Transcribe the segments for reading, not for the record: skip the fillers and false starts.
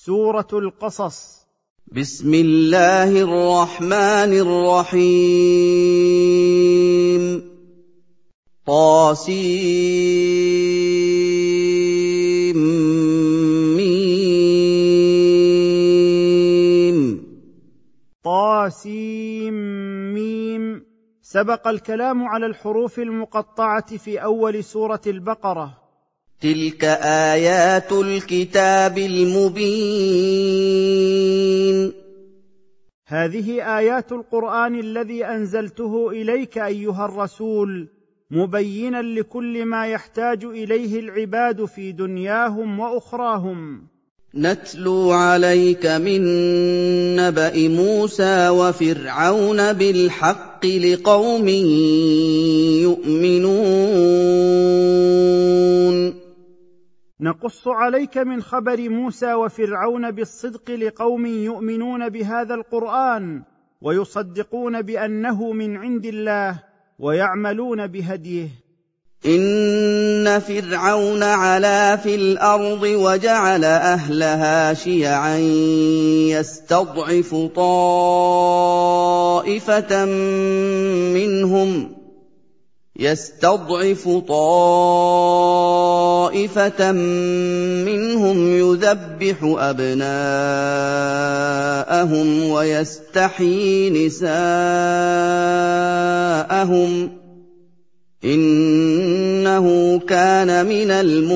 سورة القصص. بسم الله الرحمن الرحيم. طاسيم. سبق الكلام على الحروف المقطعة في أول سورة البقرة. تلك آيات الكتاب المبين. هذه آيات القرآن الذي أنزلته إليك أيها الرسول، مبينا لكل ما يحتاج إليه العباد في دنياهم وأخراهم. نتلو عليك من نبأ موسى وفرعون بالحق لقوم يؤمنون. نقص عليك من خبر موسى وفرعون بالصدق لقوم يؤمنون بهذا القرآن ويصدقون بأنه من عند الله ويعملون بهديه. إن فرعون علا في الأرض وجعل أهلها شيعا يستضعف طائفة منهم يذبح أبناءهم ويستحيي نساءهم إنه كان من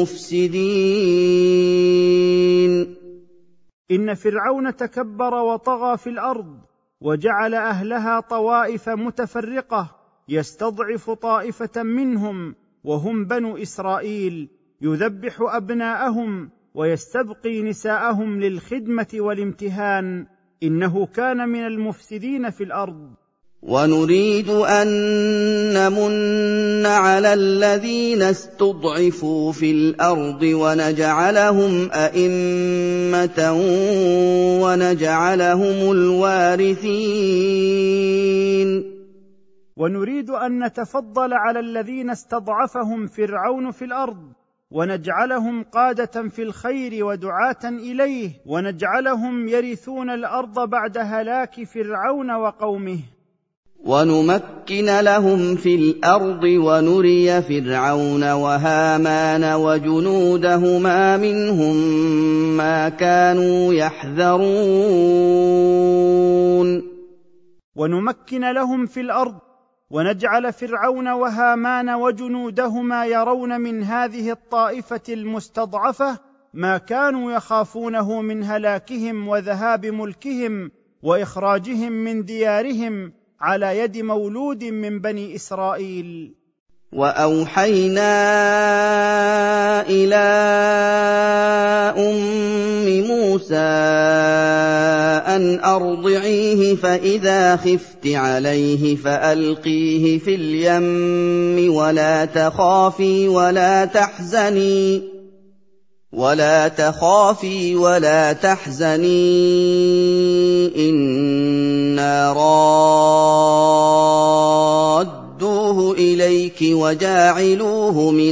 المفسدين. إن فرعون تكبر وطغى في الأرض وجعل أهلها طوائف متفرقة يستضعف طائفة منهم وهم بنو إسرائيل، يذبح أبناءهم ويستبقي نساءهم للخدمة والامتهان، إنه كان من المفسدين في الأرض. ونريد أن نمن على الذين استضعفوا في الأرض ونجعلهم أئمة ونجعلهم الوارثين. ونريد أن نتفضل على الذين استضعفهم فرعون في الأرض ونجعلهم قادة في الخير ودعاة إليه، ونجعلهم يرثون الأرض بعد هلاك فرعون وقومه. ونمكن لهم في الأرض ونري فرعون وهامان وجنودهما منهم ما كانوا يحذرون. ونمكن لهم في الأرض ونجعل فرعون وهامان وجنودهما يرون من هذه الطائفة المستضعفة ما كانوا يخافونه من هلاكهم وذهاب ملكهم وإخراجهم من ديارهم على يد مولود من بني إسرائيل. وأوحينا إلى أم موسى أن أرضعيه فإذا خفت عليه فألقيه في اليم ولا تخافي ولا تحزني إنا رادوه إليك وجاعلوه من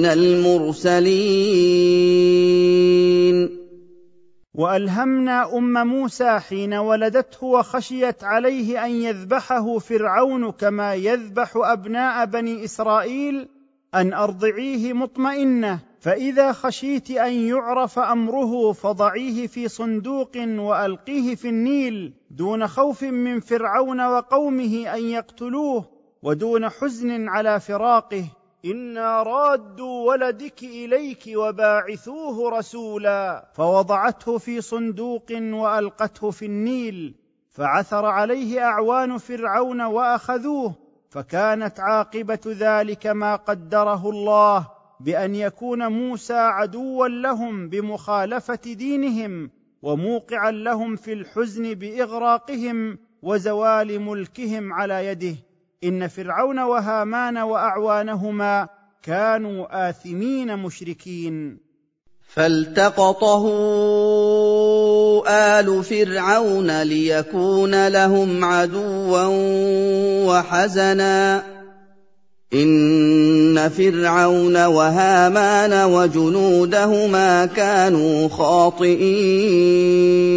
المرسلين. وألهمنا أم موسى حين ولدته وخشيت عليه أن يذبحه فرعون كما يذبح أبناء بني إسرائيل أن أرضعيه مطمئنة، فإذا خشيت أن يعرف أمره فضعيه في صندوق وألقيه في النيل دون خوف من فرعون وقومه أن يقتلوه ودون حزن على فراقه، إنا رادوا ولدك إليك وباعثوه رسولا. فوضعته في صندوق وألقته في النيل، فعثر عليه أعوان فرعون وأخذوه، فكانت عاقبة ذلك ما قدره الله، بأن يكون موسى عدوا لهم بمخالفة دينهم وموقعا لهم في الحزن بإغراقهم وزوال ملكهم على يده. إن فرعون وهامان وأعوانهما كانوا آثمين مشركين. فالتقطه آل فرعون ليكون لهم عدوا وحزنا إن فرعون وهامان وجنودهما كانوا خاطئين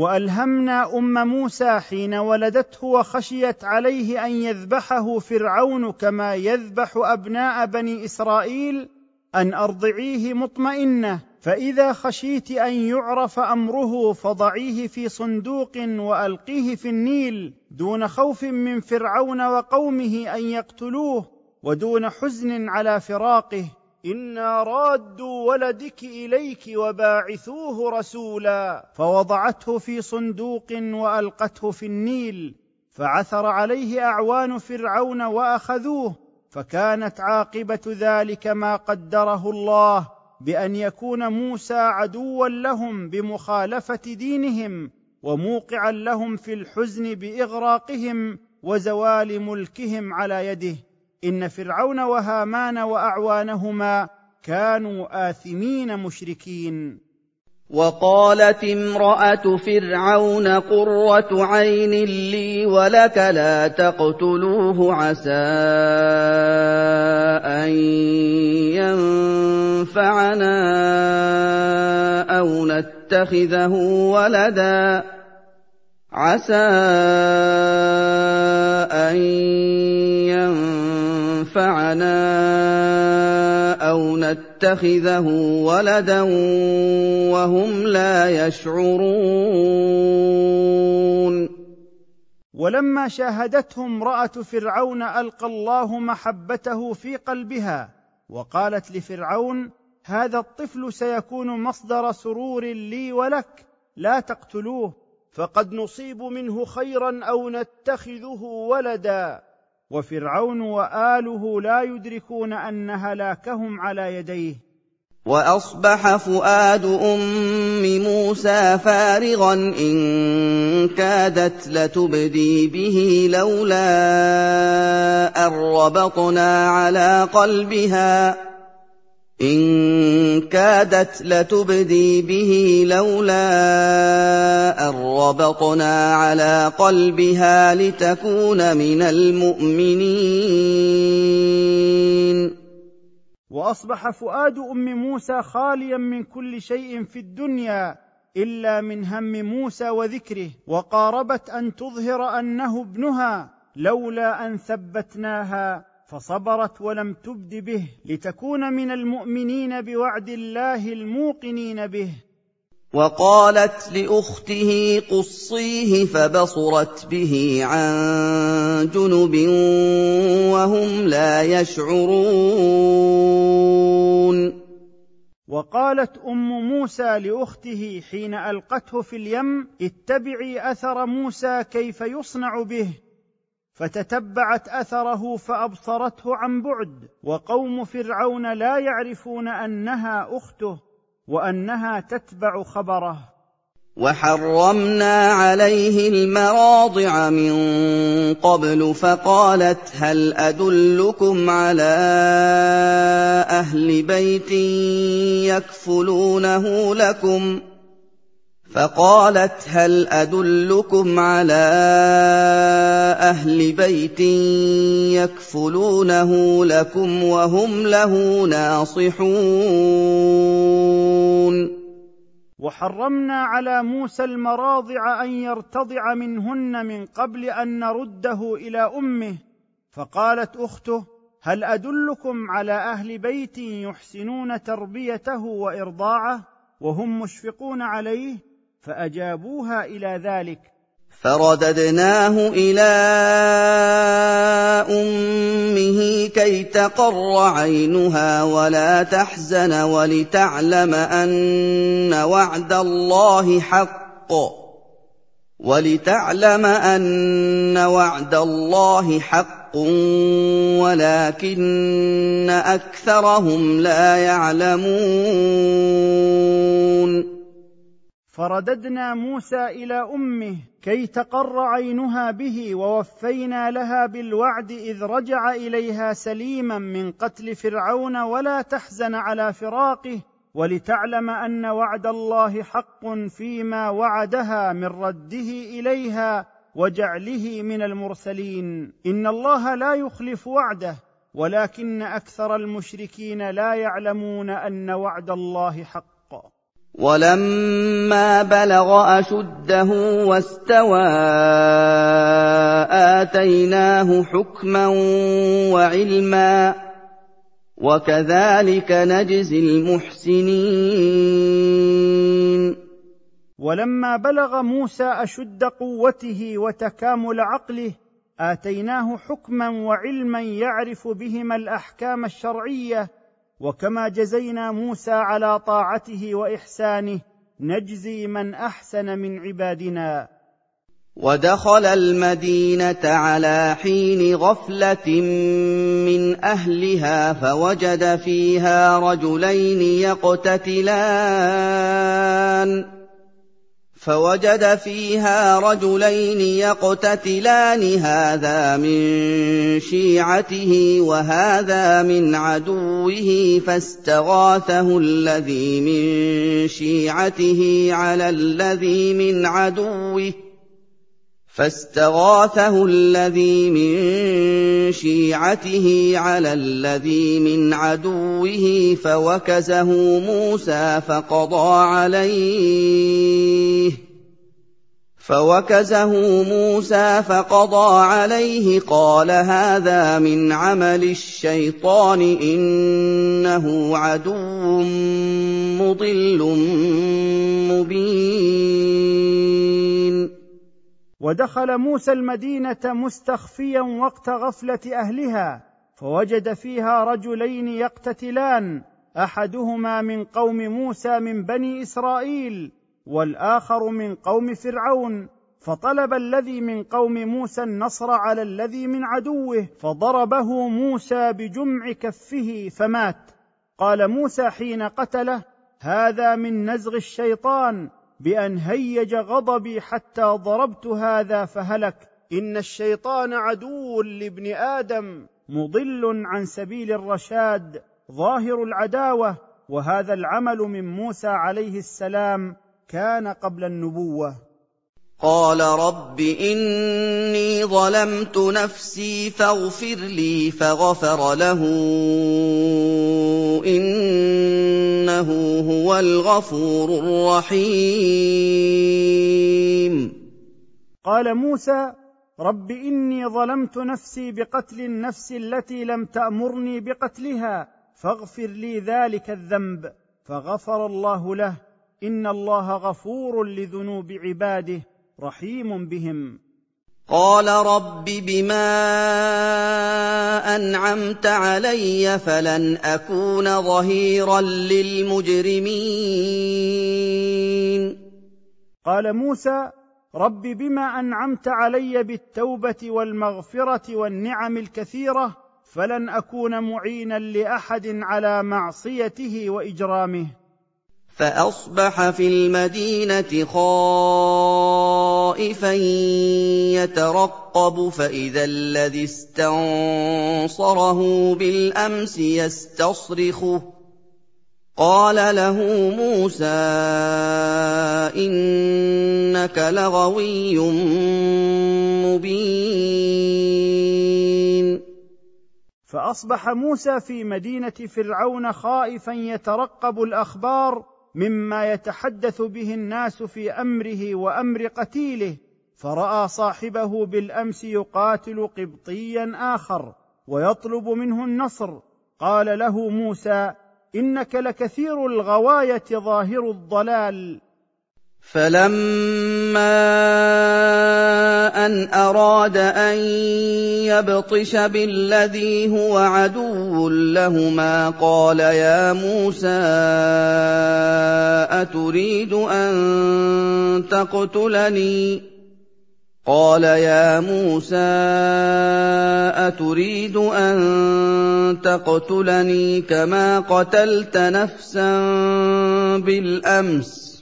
وألهمنا موسى حين ولدته وخشيت عليه أن يذبحه فرعون كما يذبح أبناء بني إسرائيل أن أرضعيه مطمئنة، فإذا خشيت أن يعرف أمره فضعيه في صندوق وألقيه في النيل، دون خوف من فرعون وقومه أن يقتلوه ودون حزن على فراقه. إنا رادوا ولدك إليك وباعثوه رسولا. فوضعته في صندوق وألقته في النيل، فعثر عليه أعوان فرعون وأخذوه، فكانت عاقبة ذلك ما قدره الله، بأن يكون موسى عدوا لهم بمخالفة دينهم، وموقعا لهم في الحزن بإغراقهم وزوال ملكهم على يده. إن فرعون وهامان وأعوانهما كانوا آثمين مشركين. وقالت امرأة فرعون قرة عين لي ولك لا تقتلوه عسى أن ينفعنا أو نتخذه ولدا وهم لا يشعرون. ولما شاهدته امرأة فرعون ألقى الله محبته في قلبها، وقالت لفرعون: هذا الطفل سيكون مصدر سرور لي ولك، لا تقتلوه، فقد نصيب منه خيرا أو نتخذه ولدا. وفرعون وآله لا يدركون أن هلاكهم على يديه. وأصبح فؤاد أم موسى فارغا إن كادت لتبدي به لولا أن ربطنا على قلبها لتكون من المؤمنين. وأصبح فؤاد أم موسى خاليا من كل شيء في الدنيا إلا من هم موسى وذكره، وقاربت أن تظهر أنه ابنها لولا أن ثبتناها، فصبرت ولم تبد به لتكون من المؤمنين بوعد الله الموقنين به. وقالت لأخته قصيه فبصرت به عن جنب وهم لا يشعرون. وقالت أم موسى لأخته حين ألقته في اليم: اتبعي أثر موسى كيف يصنع به. فتتبعت أثره فأبصرته عن بعد، وقوم فرعون لا يعرفون أنها أخته وأنها تتبع خبره. وحرمنا عليه المراضع من قبل فقالت هل أدلكم على أهل بيت يكفلونه لكم وهم له ناصحون. وحرمنا على موسى المراضع أن يرتضع منهن من قبل أن نرده إلى أمه، فقالت أخته: هل أدلكم على أهل بيت يحسنون تربيته وإرضاعه وهم مشفقون عليه؟ فأجابوها إلى ذلك. فرددناه إلى أمه كي تقر عينها ولا تحزن ولتعلم أن وعد الله حق ولكن أكثرهم لا يعلمون. فرددنا موسى إلى أمه كي تقر عينها به، ووفينا لها بالوعد إذ رجع إليها سليما من قتل فرعون ولا تحزن على فراقه، ولتعلم أن وعد الله حق فيما وعدها من رده إليها وجعله من المرسلين. إن الله لا يخلف وعده، ولكن أكثر المشركين لا يعلمون أن وعد الله حق. وَلَمَّا بَلَغَ أَشُدَّهُ وَاسْتَوَىٰ آتَيْنَاهُ حُكْمًا وَعِلْمًا ۚ وَكَذَٰلِكَ نَجْزِي الْمُحْسِنِينَ. ولما بلغ موسى أشد قوته وتكامل عقله آتيناه حكما وعلما يعرف بهما الأحكام الشرعية، وكما جزينا موسى على طاعته وإحسانه نجزي من أحسن من عبادنا. وَدَخَلَ الْمَدِينَةَ عَلَىٰ حِينِ غَفْلَةٍ مِّنْ أَهْلِهَا فَوَجَدَ فِيهَا رَجُلَيْنِ يَقْتَتِلَانِ هَٰذَا مِن شِيعَتِهِ وَهَٰذَا مِنْ عَدُوِّهِ فَاسْتَغَاثَهُ الَّذِي مِن شِيعَتِهِ عَلَى الَّذِي مِنْ عَدُوِّهِ فَوَكَزَهُ مُوسَىٰ فَقَضَىٰ عَلَيْهِ قَالَ هَٰذَا مِنْ عَمَلِ الشَّيْطَانِ ۖ إِنَّهُ عَدُوٌّ مُّضِلٌّ مُّبِينٌ. ودخل موسى المدينة مستخفيا وقت غفلة أهلها، فوجد فيها رجلين يقتتلان، أحدهما من قوم موسى من بني إسرائيل والآخر من قوم فرعون، فطلب الذي من قوم موسى النصر على الذي من عدوه، فضربه موسى بجمع كفه فمات. قال موسى حين قتله: هذا من نزغ الشيطان، بأن هيج غضبي حتى ضربت هذا فهلك. إن الشيطان عدو لابن آدم، مضل عن سبيل الرشاد، ظاهر العداوة. وهذا العمل من موسى عليه السلام كان قبل النبوة. قال رب إني ظلمت نفسي فاغفر لي، فغفر له، إنه هو الغفور الرحيم. قال موسى: رب إني ظلمت نفسي بقتل النفس التي لم تأمرني بقتلها، فاغفر لي ذلك الذنب، فغفر الله له، إن الله غفور لذنوب عباده رحيم بهم. قال رب بما أنعمت علي فلن أكون ظهيرا للمجرمين. قال موسى: رب بما أنعمت علي بالتوبة والمغفرة والنعم الكثيرة فلن أكون معينا لأحد على معصيته وإجرامه. فأصبح في المدينة خائفا يترقب، فإذا الذي استنصره بالأمس يستصرخه. قال له موسى: إنك لغوي مبين. فأصبح موسى في مدينة فرعون خائفا يترقب الأخبار مما يتحدث به الناس في أمره وأمر قتيله، فرأى صاحبه بالأمس يقاتل قبطيا آخر ويطلب منه النصر. قال له موسى: إنك لكثير الغواية ظاهر الضلال. فلما أن أراد أن يبطش بالذي هو عدو لهما قال يا موسى أتريد أن تقتلني كما قتلت نفسا بالأمس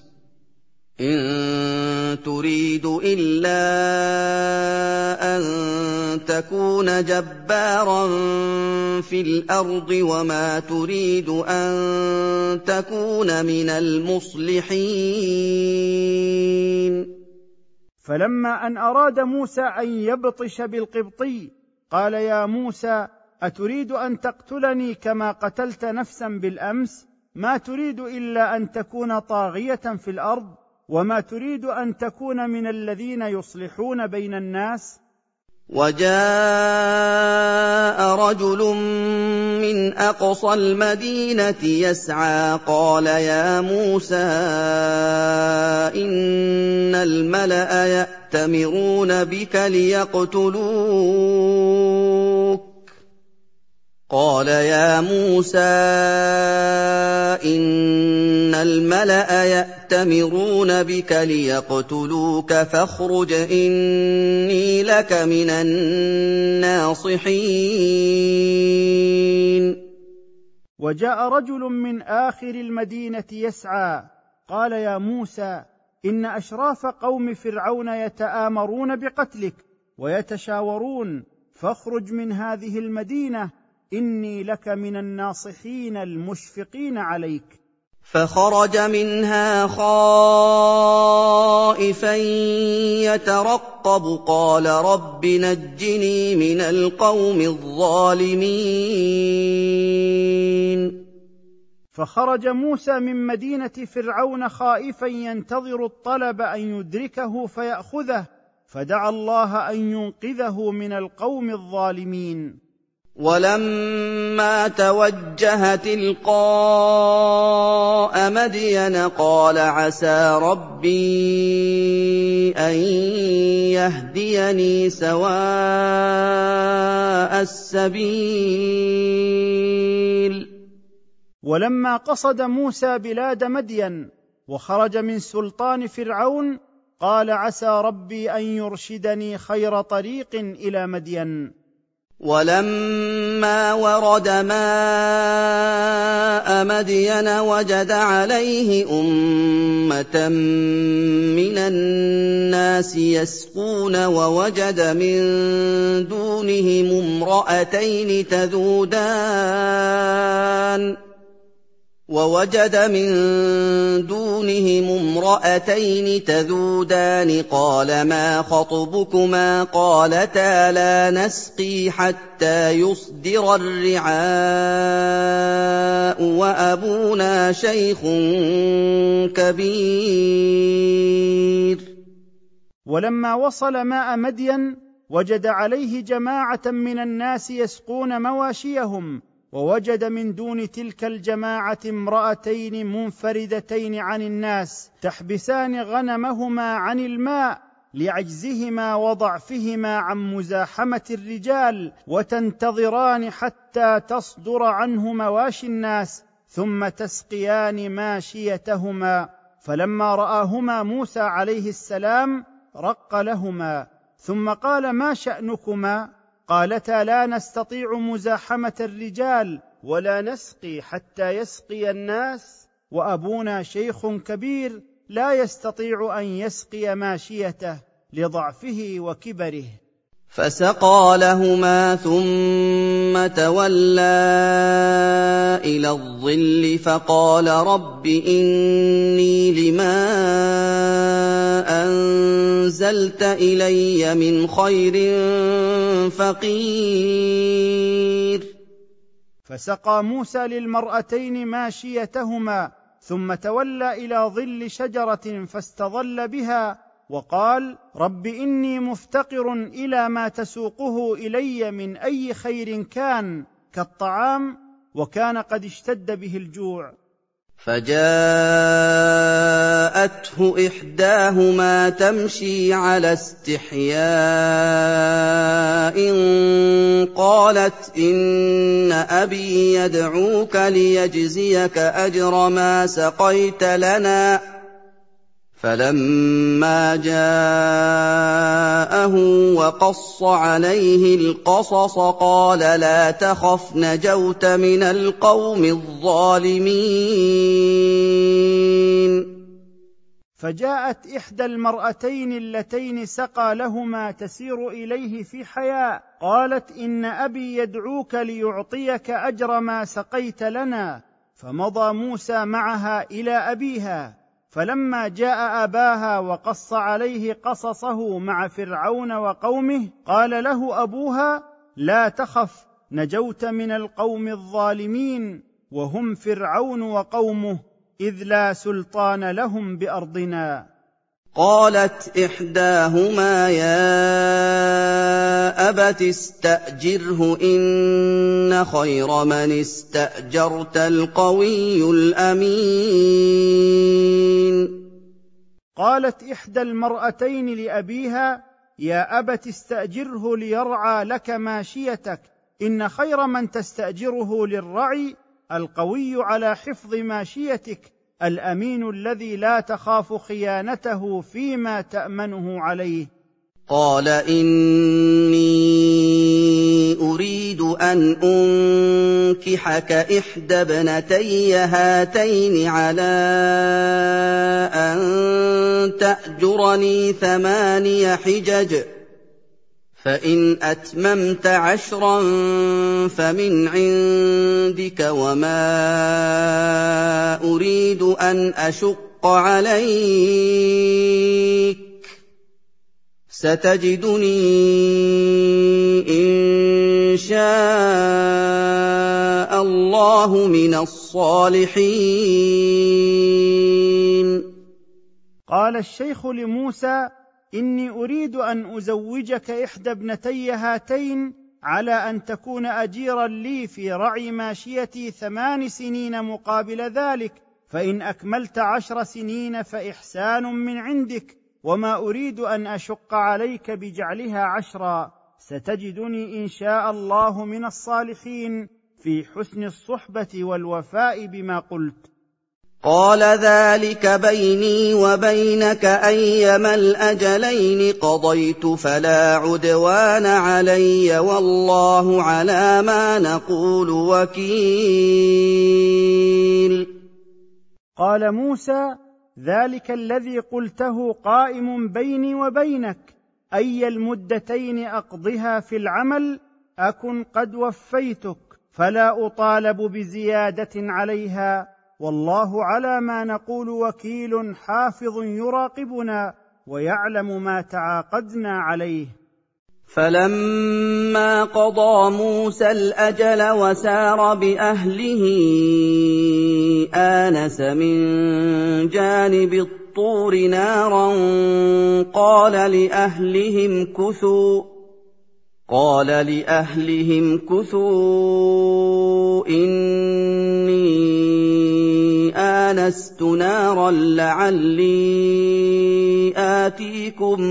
إن تريد إلا أن تكون جبارا في الأرض وما تريد أن تكون من المصلحين. فلما أن أراد موسى أن يبطش بالقبطي قال يا موسى أتريد أن تقتلني كما قتلت نفسا بالأمس ما تريد إلا أن تكون طاغية في الأرض، وما تريد أن تكون من الذين يصلحون بين الناس؟ وَجَاءَ رَجُلٌ مِّنْ أَقْصَى الْمَدِينَةِ يَسْعَىٰ قَالَ يَا مُوسَىٰ إِنَّ الْمَلَأَ يَأْتَمِرُونَ بِكَ لِيَقْتُلُوكَ فَاخْرُجْ إِنِّي لَكَ مِنَ النَّاصِحِينَ وجاء رجل من آخر المدينة يسعى قال يا موسى إن أشراف قوم فرعون يتآمرون بقتلك ويتشاورون، فاخرج من هذه المدينة إني لك من الناصحين المشفقين عليك. فَخَرَجَ مِنْهَا خَائِفًا يَتَرَقَّبُ قَالَ رَبِّ نَجِّنِي مِنَ الْقَوْمِ الظَّالِمِينَ فخرج موسى من مدينة فرعون خائفا ينتظر الطلب أن يدركه فيأخذه، فدعا الله أن ينقذه من القوم الظالمين. وَلَمَّا تَوَجَّهَ تِلْقَاءَ مَدْيَنَ قَالَ عَسَىٰ رَبِّي أَن يَهْدِيَنِي سَوَاءَ السَّبِيلِ. ولما قصد موسى بلاد مدين وخرج من سلطان فرعون قال عسى ربي أن يرشدني خير طريق إلى مدين. وَلَمَّا وَرَدَ مَاءَ مَدْيَنَ وَجَدَ عَلَيْهِ أُمَّةً مِّنَ النَّاسِ يَسْقُونَ وَوَجَدَ مِن دُونِهِمُ امْرَأَتَيْنِ تَذُودَانِ قَالَ مَا خَطْبُكُمَا قَالَتَا لَا نَسْقِي حَتَّىٰ يُصْدِرَ الرِّعَاءُ وَأَبُونَا شَيْخٌ كَبِيرٌ. ولما وصل ماء مدين وجد عليه جماعة من الناس يسقون مواشيهم، ووجد من دون تلك الجماعة امرأتين منفردتين عن الناس تحبسان غنمهما عن الماء لعجزهما وضعفهما عن مزاحمة الرجال، وتنتظران حتى تصدر عنه مواشي الناس ثم تسقيان ماشيتهما. فلما رآهما موسى عليه السلام رق لهما، ثم قال ما شأنكما؟ قالتا لا نستطيع مزاحمة الرجال ولا نسقي حتى يسقي الناس، وأبونا شيخ كبير لا يستطيع أن يسقي ماشيته لضعفه وكبره. فَسَقَىٰ لَهُمَا ثُمَّ تَوَلَّىٰ إِلَى الظِّلِّ فَقَالَ رَبِّ إِنِّي لِمَا أَنزَلْتَ إِلَيَّ مِنْ خَيْرٍ فَقِيرٌ. فسقى موسى للمرأتين ماشيتهما ثم تولى إلى ظل شجرة فاستظل بها وقال رب إني مفتقر إلى ما تسوقه إلي من أي خير كان كالطعام، وكان قد اشتد به الجوع. فجاءته إحداهما تمشي على استحياء قالت إن أبي يدعوك ليجزيك أجر ما سقيت لنا. فَلَمَّا جَاءَهُ وَقَصَّ عَلَيْهِ الْقَصَصَ قَالَ لَا تَخَفْ نَجَوْتَ مِنَ الْقَوْمِ الظَّالِمِينَ. فجاءت إحدى المرأتين اللتين سقى لهما تسير إليه في حياء، قالت إن أبي يدعوك ليعطيك أجر ما سقيت لنا. فمضى موسى معها إلى أبيها، فلما جاء أباها وقص عليه قصصه مع فرعون وقومه قال له أبوها لا تخف نجوت من القوم الظالمين. وهم فرعون وقومه، إذ لا سلطان لهم بأرضنا. قالت إحداهما يا أبت استأجره إن خير من استأجرت القوي الأمين. قالت إحدى المرأتين لأبيها يا أبت استأجره ليرعى لك ماشيتك، إن خير من تستأجره للرعي القوي على حفظ ماشيتك الأمين الذي لا تخاف خيانته فيما تأمنه عليه. قال إني أريد أن أنكحك إحدى ابنتي هاتين على أن تأجرني 8 حجج، فإن أتممت 10 فمن عندك، وما أريد أن أشق عليك، ستجدني إن شاء الله من الصالحين. قال الشيخ لموسى إني أريد أن أزوجك إحدى ابنتي هاتين على أن تكون أجيرا لي في رعي ماشيتي 8 سنين مقابل ذلك، فإن أكملت 10 سنين فإحسان من عندك، وما أريد أن أشق عليك بجعلها 10، ستجدني إن شاء الله من الصالحين في حسن الصحبة والوفاء بما قلت. قال ذلك بيني وبينك أيما الأجلين قضيت فلا عدوان علي، والله على ما نقول وكيل. قال موسى ذلك الذي قلته قائم بيني وبينك، أي المدتين أقضها في العمل أكن قد وفيتك، فلا أطالب بزيادة عليها، والله على ما نقول وكيل حافظ يراقبنا ويعلم ما تعاقدنا عليه. فلما قضى موسى الأجل وسار بأهله آنس من جانب الطور نارا قال لأهلهم كثوا إني آنست نارا لعلي آتيكم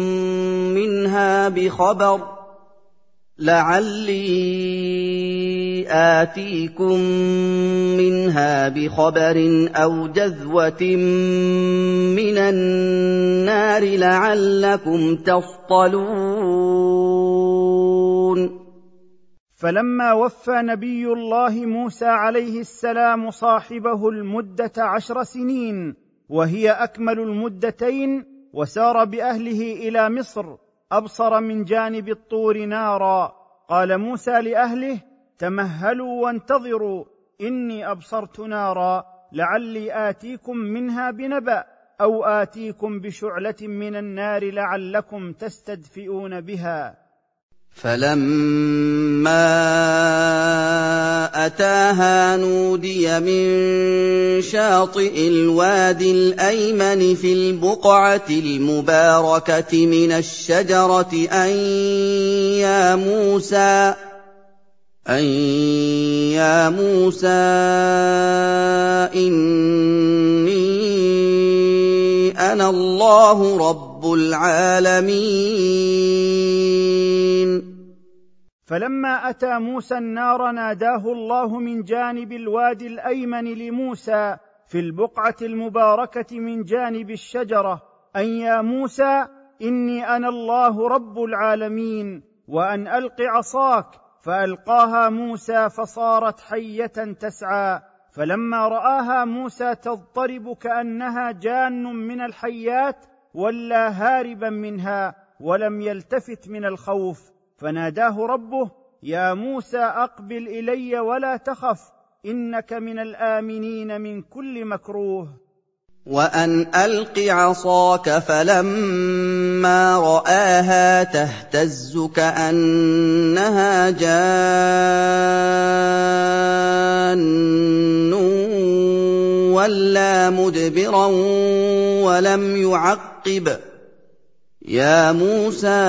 منها بخبر أو جذوة من النار لعلكم تصطلون. فلما وفى نبي الله موسى عليه السلام صاحبه المدة 10 سنين وهي أكمل المدتين، وسار بأهله إلى مصر، أبصر من جانب الطور نارا. قال موسى لأهله تمهلوا وانتظروا، إني أبصرت نارا لعلي آتيكم منها بنبأ أو آتيكم بشعلة من النار لعلكم تستدفئون بها. فلما أتاها نودي من شاطئ الوادي الأيمن في البقعة المباركة من الشجرة أن يا موسى إني أنا الله رب العالمين. فلما أتى موسى النار ناداه الله من جانب الوادي الأيمن لموسى في البقعة المباركة من جانب الشجرة أن يا موسى إني أنا الله رب العالمين، وأن ألق عصاك، فألقاها موسى فصارت حية تسعى، فلما رآها موسى تضطرب كأنها جان من الحيات ولا هاربا منها ولم يلتفت من الخوف، فناداه ربه يا موسى أقبل إلي ولا تخف، إنك من الآمنين من كل مكروه. وَأَنْ أَلْقِ عَصَاكَ فَلَمَّا رَآهَا تَهْتَزُّ كَأَنَّهَا جَانٌّ وَلَّىٰ مُدْبِرًا وَلَمْ يُعَقِّبْ ۚ يَا مُوسَىٰ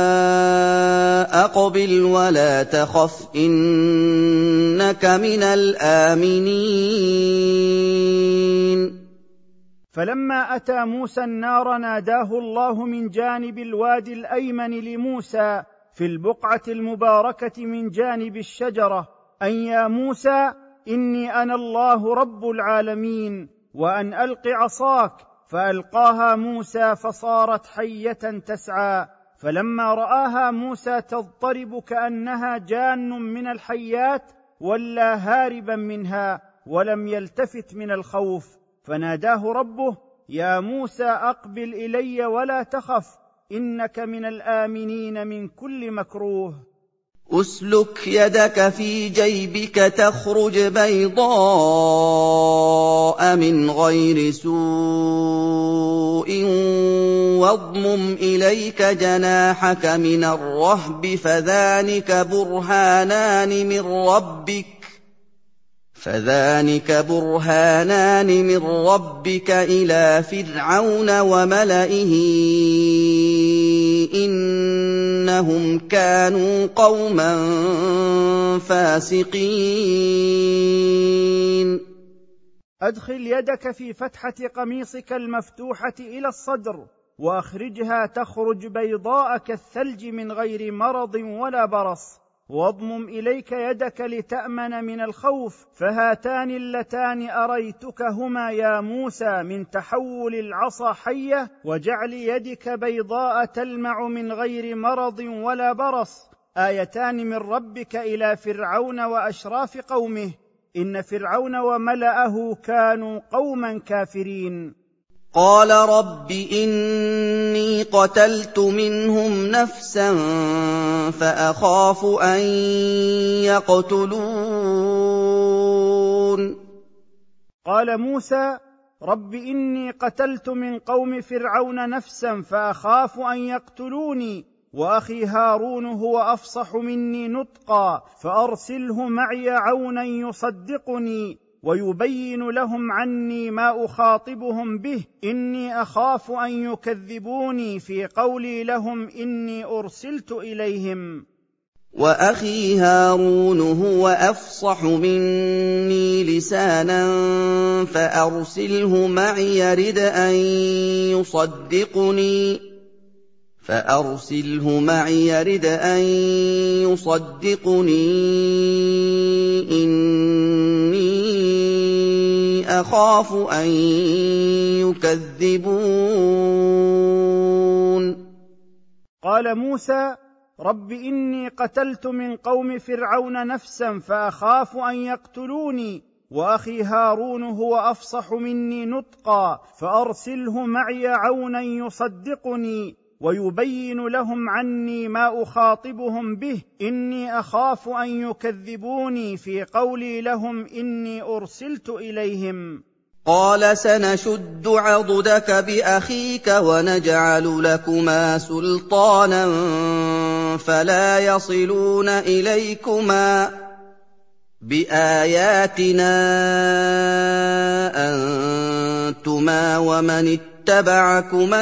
أَقْبِلْ وَلَا تَخَفْ إِنَّكَ مِنَ الْآمِنِينَ فلما أتى موسى النار ناداه الله من جانب الوادي الأيمن لموسى في البقعة المباركة من جانب الشجرة أن يا موسى إني أنا الله رب العالمين، وأن ألق عصاك، فألقاها موسى فصارت حية تسعى، فلما رآها موسى تضطرب كأنها جان من الحيات ولى هاربا منها ولم يلتفت من الخوف، فناداه ربه يا موسى أقبل إلي ولا تخف إنك من الآمنين من كل مكروه. أسلك يدك في جيبك تخرج بيضاء من غير سوء واضمم إليك جناحك من الرهب فذلك برهانان من ربك إلى فرعون وملئه إنهم كانوا قوما فاسقين. أدخل يدك في فتحة قميصك المفتوحة إلى الصدر وأخرجها تخرج بيضاء كالثلج من غير مرض ولا برص، واضمم إليك يدك لتأمن من الخوف، فهاتان اللتان أريتك هما يا موسى من تحول العصا حية وجعل يدك بيضاء تلمع من غير مرض ولا برص، آيتان من ربك إلى فرعون وأشراف قومه، إن فرعون وملأه كانوا قوما كافرين. قال رب إني قتلت منهم نفسا فأخاف أن يقتلون. قال موسى رب إني قتلت من قوم فرعون نفسا فأخاف أن يقتلوني، وأخي هارون هو أفصح مني نطقا فأرسله معي عونا يصدقني ويبين لهم عني ما أخاطبهم به، إني أخاف أن يكذبوني في قولي لهم إني أرسلت إليهم. وأخي هارون هو أفصح مني لسانا فأرسله معي يرد أن يصدقني إني أخاف أن يكذبون. قال موسى رب إني قتلت من قوم فرعون نفسا فأخاف أن يقتلوني، وأخي هارون هو أفصح مني نطقا فأرسله معي عونا يصدقني ويبين لهم عني ما أخاطبهم به، إني أخاف أن يكذبوني في قولي لهم إني أرسلت إليهم. قال سنشد عضدك بأخيك ونجعل لكما سلطانا فلا يصلون إليكما بآياتنا أنتما ومن اتبعكما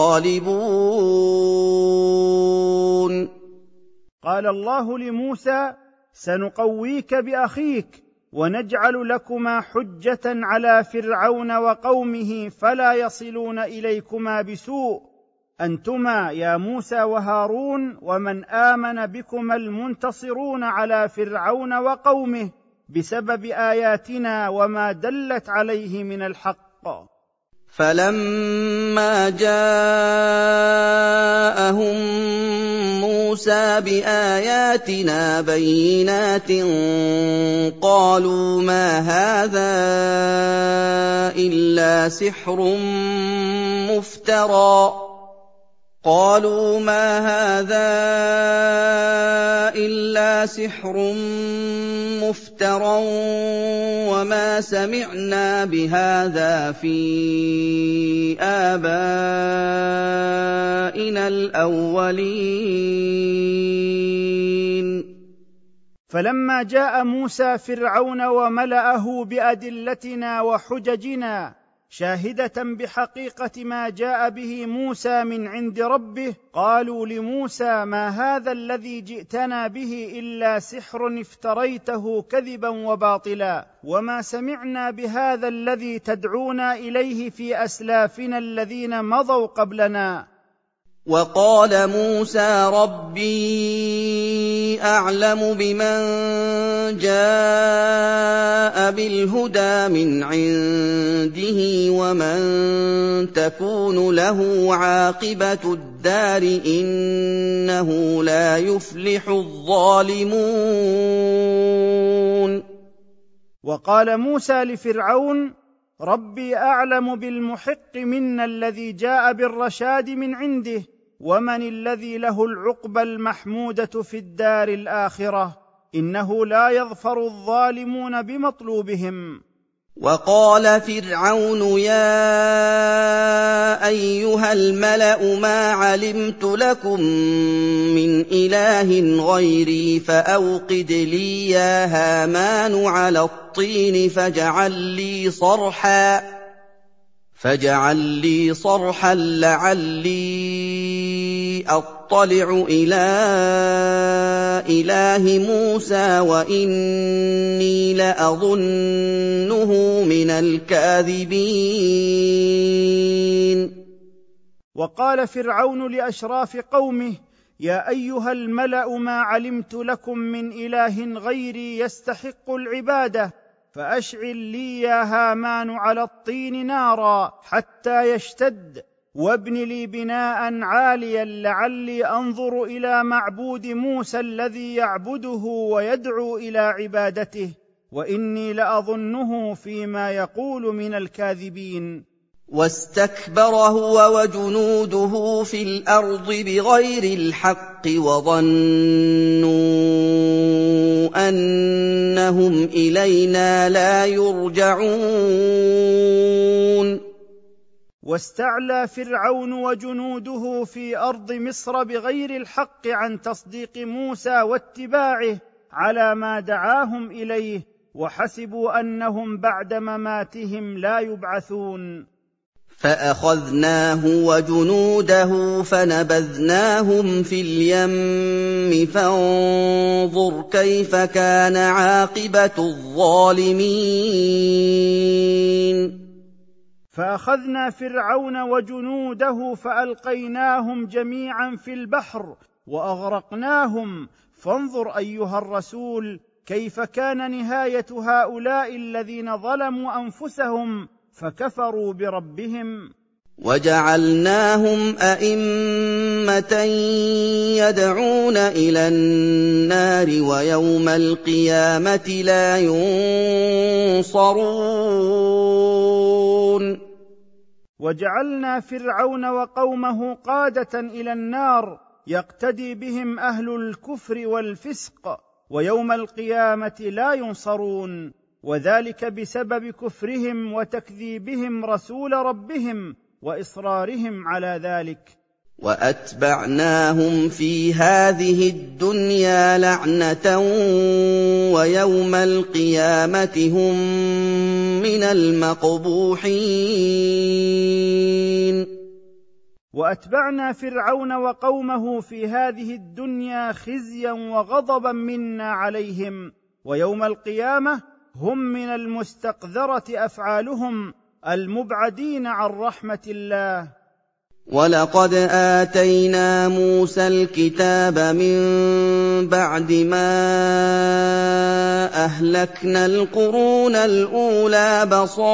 الغالبون. قال الله لموسى سنقويك بأخيك ونجعل لكما حجة على فرعون وقومه فلا يصلون إليكما بسوء، أنتما يا موسى وهارون ومن آمن بكما المنتصرون على فرعون وقومه بسبب آياتنا وما دلت عليه من الحق. فلما جاءهم موسى بآياتنا بينات قالوا ما هذا إلا سحر مفترى قَالُوا مَا هَٰذَا إِلَّا سِحْرٌ مُّفْتَرًى وَمَا سَمِعْنَا بِهَٰذَا فِي آبَائِنَا الْأَوَّلِينَ فلما جاء موسى فرعون وملأه بأدلتنا وحججنا شاهدة بحقيقة ما جاء به موسى من عند ربه، قالوا لموسى: ما هذا الذي جئتنا به إلا سحر افتريته كذبا وباطلا، وما سمعنا بهذا الذي تدعونا إليه في أسلافنا الذين مضوا قبلنا. وَقَالَ مُوسَىٰ رَبِّي أَعْلَمُ بِمَن جَاءَ بِالْهُدَىٰ مِنْ عِندِهِ وَمَن تَكُونُ لَهُ عَاقِبَةُ الدَّارِ ۖ إِنَّهُ لَا يُفْلِحُ الظَّالِمُونَ. وقال موسى لفرعون: ربي أعلم بالمحق منا الذي جاء بالرشاد من عنده، ومن الذي له العقبى المحمودة في الدار الآخرة، إنه لا يظفر الظالمون بمطلوبهم. وقال فرعون: يا أيها الملأ ما علمت لكم من إله غيري فأوقد لي يا هامان على الطين فاجعل لي صرحا لعلي أطلع إلى إله موسى وإني لأظنه من الكاذبين. وقال فرعون لأشراف قومه: يا أيها الملأ ما علمت لكم من إله غيري يستحق العبادة، فأشعل لي يا هامان على الطين نارا حتى يشتد، وابن لي بناء عاليا لعلي أنظر إلى معبود موسى الذي يعبده ويدعو إلى عبادته، وإني لأظنه فيما يقول من الكاذبين. واستكبر هو وجنوده في الأرض بغير الحق وظنوا أنهم إلينا لا يرجعون. واستعلى فرعون وجنوده في أرض مصر بغير الحق عن تصديق موسى واتباعه على ما دعاهم إليه، وحسبوا أنهم بعد مماتهم لا يبعثون. فأخذناه وجنوده فنبذناهم في اليم فانظر كيف كان عاقبة الظالمين. فأخذنا فرعون وجنوده فألقيناهم جميعا في البحر وأغرقناهم، فانظر أيها الرسول كيف كان نهاية هؤلاء الذين ظلموا أنفسهم فكفروا بربهم. وجعلناهم أئمة يدعون إلى النار ويوم القيامة لا ينصرون. وجعلنا فرعون وقومه قادة إلى النار يقتدي بهم أهل الكفر والفسق، ويوم القيامة لا ينصرون، وذلك بسبب كفرهم وتكذيبهم رسول ربهم وإصرارهم على ذلك. وأتبعناهم في هذه الدنيا لعنة ويوم القيامة هم من المقبوحين. وأتبعنا فرعون وقومه في هذه الدنيا خزيا وغضبا منا عليهم، ويوم القيامة هم من المستقذرة أفعالهم المبعدين عن رحمة الله. ولقد آتينا موسى الكتاب من بعد ما أهلكنا القرون الأولى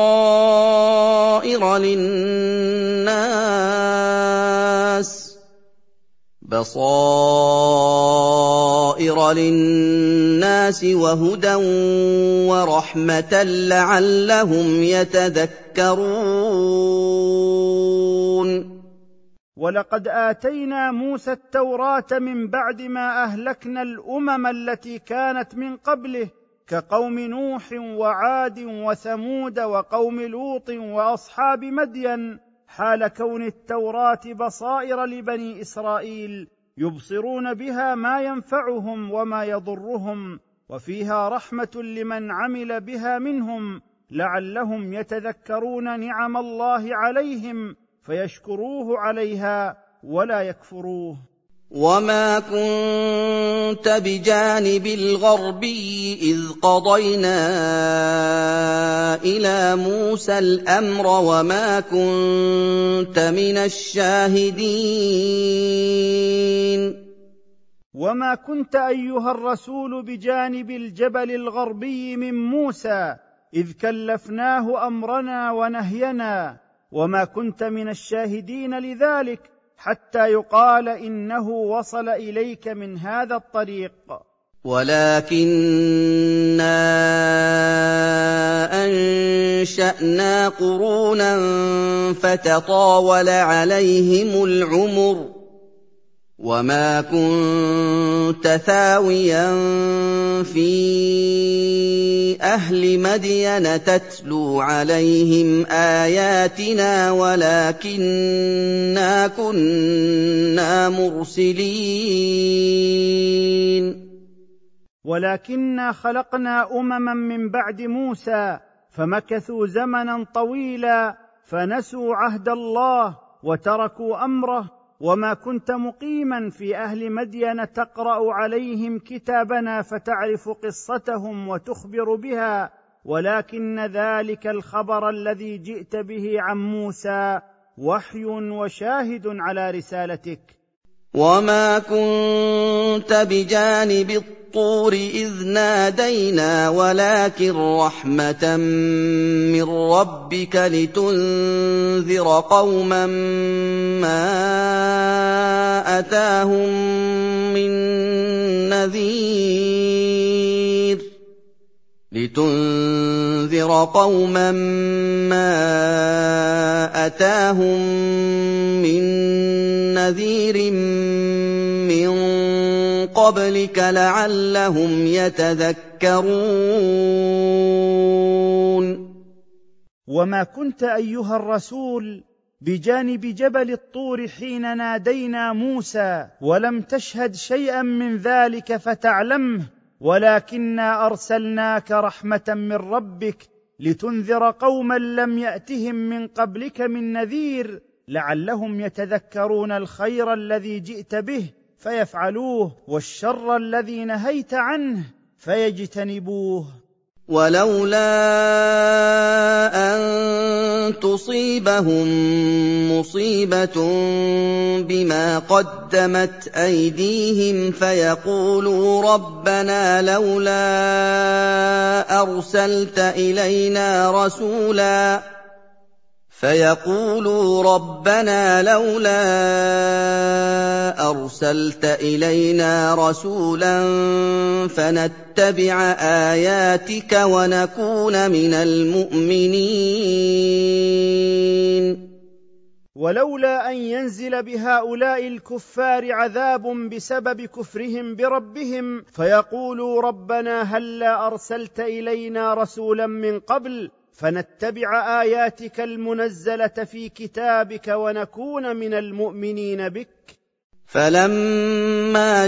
بصائر للناس وهدى ورحمة لعلهم يتذكرون. ولقد آتينا موسى التوراة من بعد ما أهلكنا الأمم التي كانت من قبله كقوم نوح وعاد وثمود وقوم لوط وأصحاب مدين، حال كون التوراة بصائر لبني إسرائيل يبصرون بها ما ينفعهم وما يضرهم، وفيها رحمة لمن عمل بها منهم لعلهم يتذكرون نعم الله عليهم فيشكروه عليها ولا يكفروه. وما كنت بجانب الغربي إذ قضينا إلى موسى الأمر وما كنت من الشاهدين. وما كنت أيها الرسول بجانب الجبل الغربي من موسى إذ كلفناه أمرنا ونهينا، وما كنت من الشاهدين لذلك حتى يقال إنه وصل إليك من هذا الطريق. ولكننا أنشأنا قرونا فتطاول عليهم العمر وما كنت ثاويا في أهل مدين تتلو عليهم آياتنا ولكننا كنا مرسلين. ولكننا خلقنا أمما من بعد موسى فمكثوا زمنا طويلا فنسوا عهد الله وتركوا أمره، وما كنت مقيما في أهل مدين تقرأ عليهم كتابنا فتعرف قصتهم وتخبر بها، ولكن ذلك الخبر الذي جئت به عن موسى وحي وشاهد على رسالتك. وما كنت بجانب الطور إذ نادينا ولكن رحمة من ربك لتنذر قوما ما أتاهم من نذير من قبلك لعلهم يتذكرون. وما كنت أيها الرسول بجانب جبل الطور حين نادينا موسى ولم تشهد شيئا من ذلك فتعلمه، ولكنا أرسلناك رحمة من ربك لتنذر قوما لم يأتهم من قبلك من نذير لعلهم يتذكرون الخير الذي جئت به فيفعلوه والشر الذي نهيت عنه فيجتنبوه. ولولا أن تصيبهم مصيبة بما قدمت أيديهم فيقولوا ربنا لولا أرسلت إلينا رسولا فنتبع آياتك ونكون من المؤمنين. ولولا أن ينزل بهؤلاء الكفار عذاب بسبب كفرهم بربهم فيقولوا ربنا هلا أرسلت إلينا رسولا من قبل فنتبع آياتك المنزلة في كتابك ونكون من المؤمنين بك. فلما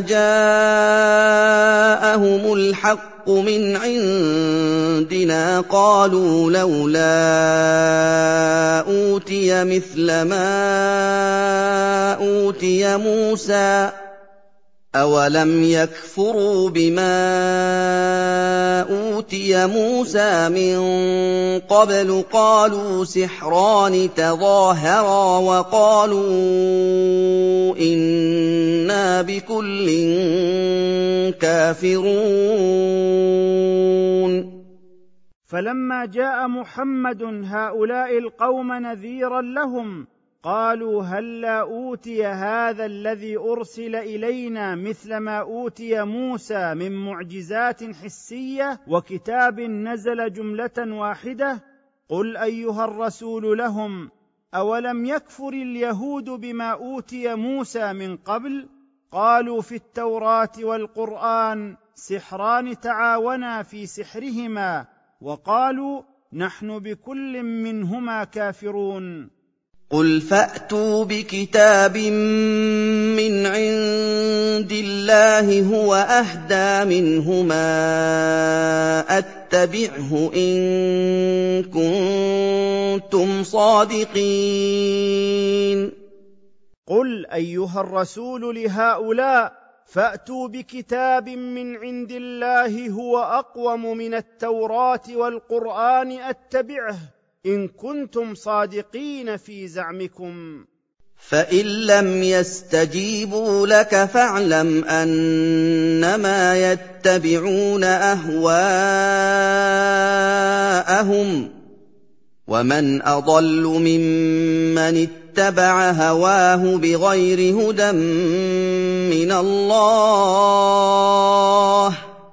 جاءهم الحق من عندنا قالوا لولا أوتي مثل ما أوتي موسى أولم يكفروا بما أوتي موسى من قبل قالوا سحران تظاهرا وقالوا إنا بكل كافرون. فلما جاء محمد هؤلاء القوم نذيرا لهم قالوا هلا أوتي هذا الذي أرسل إلينا مثل ما أوتي موسى من معجزات حسية وكتاب نزل جملة واحدة. قل أيها الرسول لهم أولم يكفر اليهود بما أوتي موسى من قبل؟ قالوا في التوراة والقرآن سحران تعاونا في سحرهما، وقالوا نحن بكل منهما كافرون. قل فأتوا بكتاب من عند الله هو أهدى منهما أتبعه إن كنتم صادقين. قل أيها الرسول لهؤلاء: فأتوا بكتاب من عند الله هو أقوم من التوراة والقرآن أتبعه إن كنتم صادقين في زعمكم. فإن لم يستجيبوا لك فاعلم أنما يتبعون أهواءهم، ومن أضل ممن اتبع هواه بغير هدى من الله،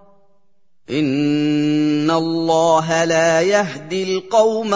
إن الله لا يهدي القوم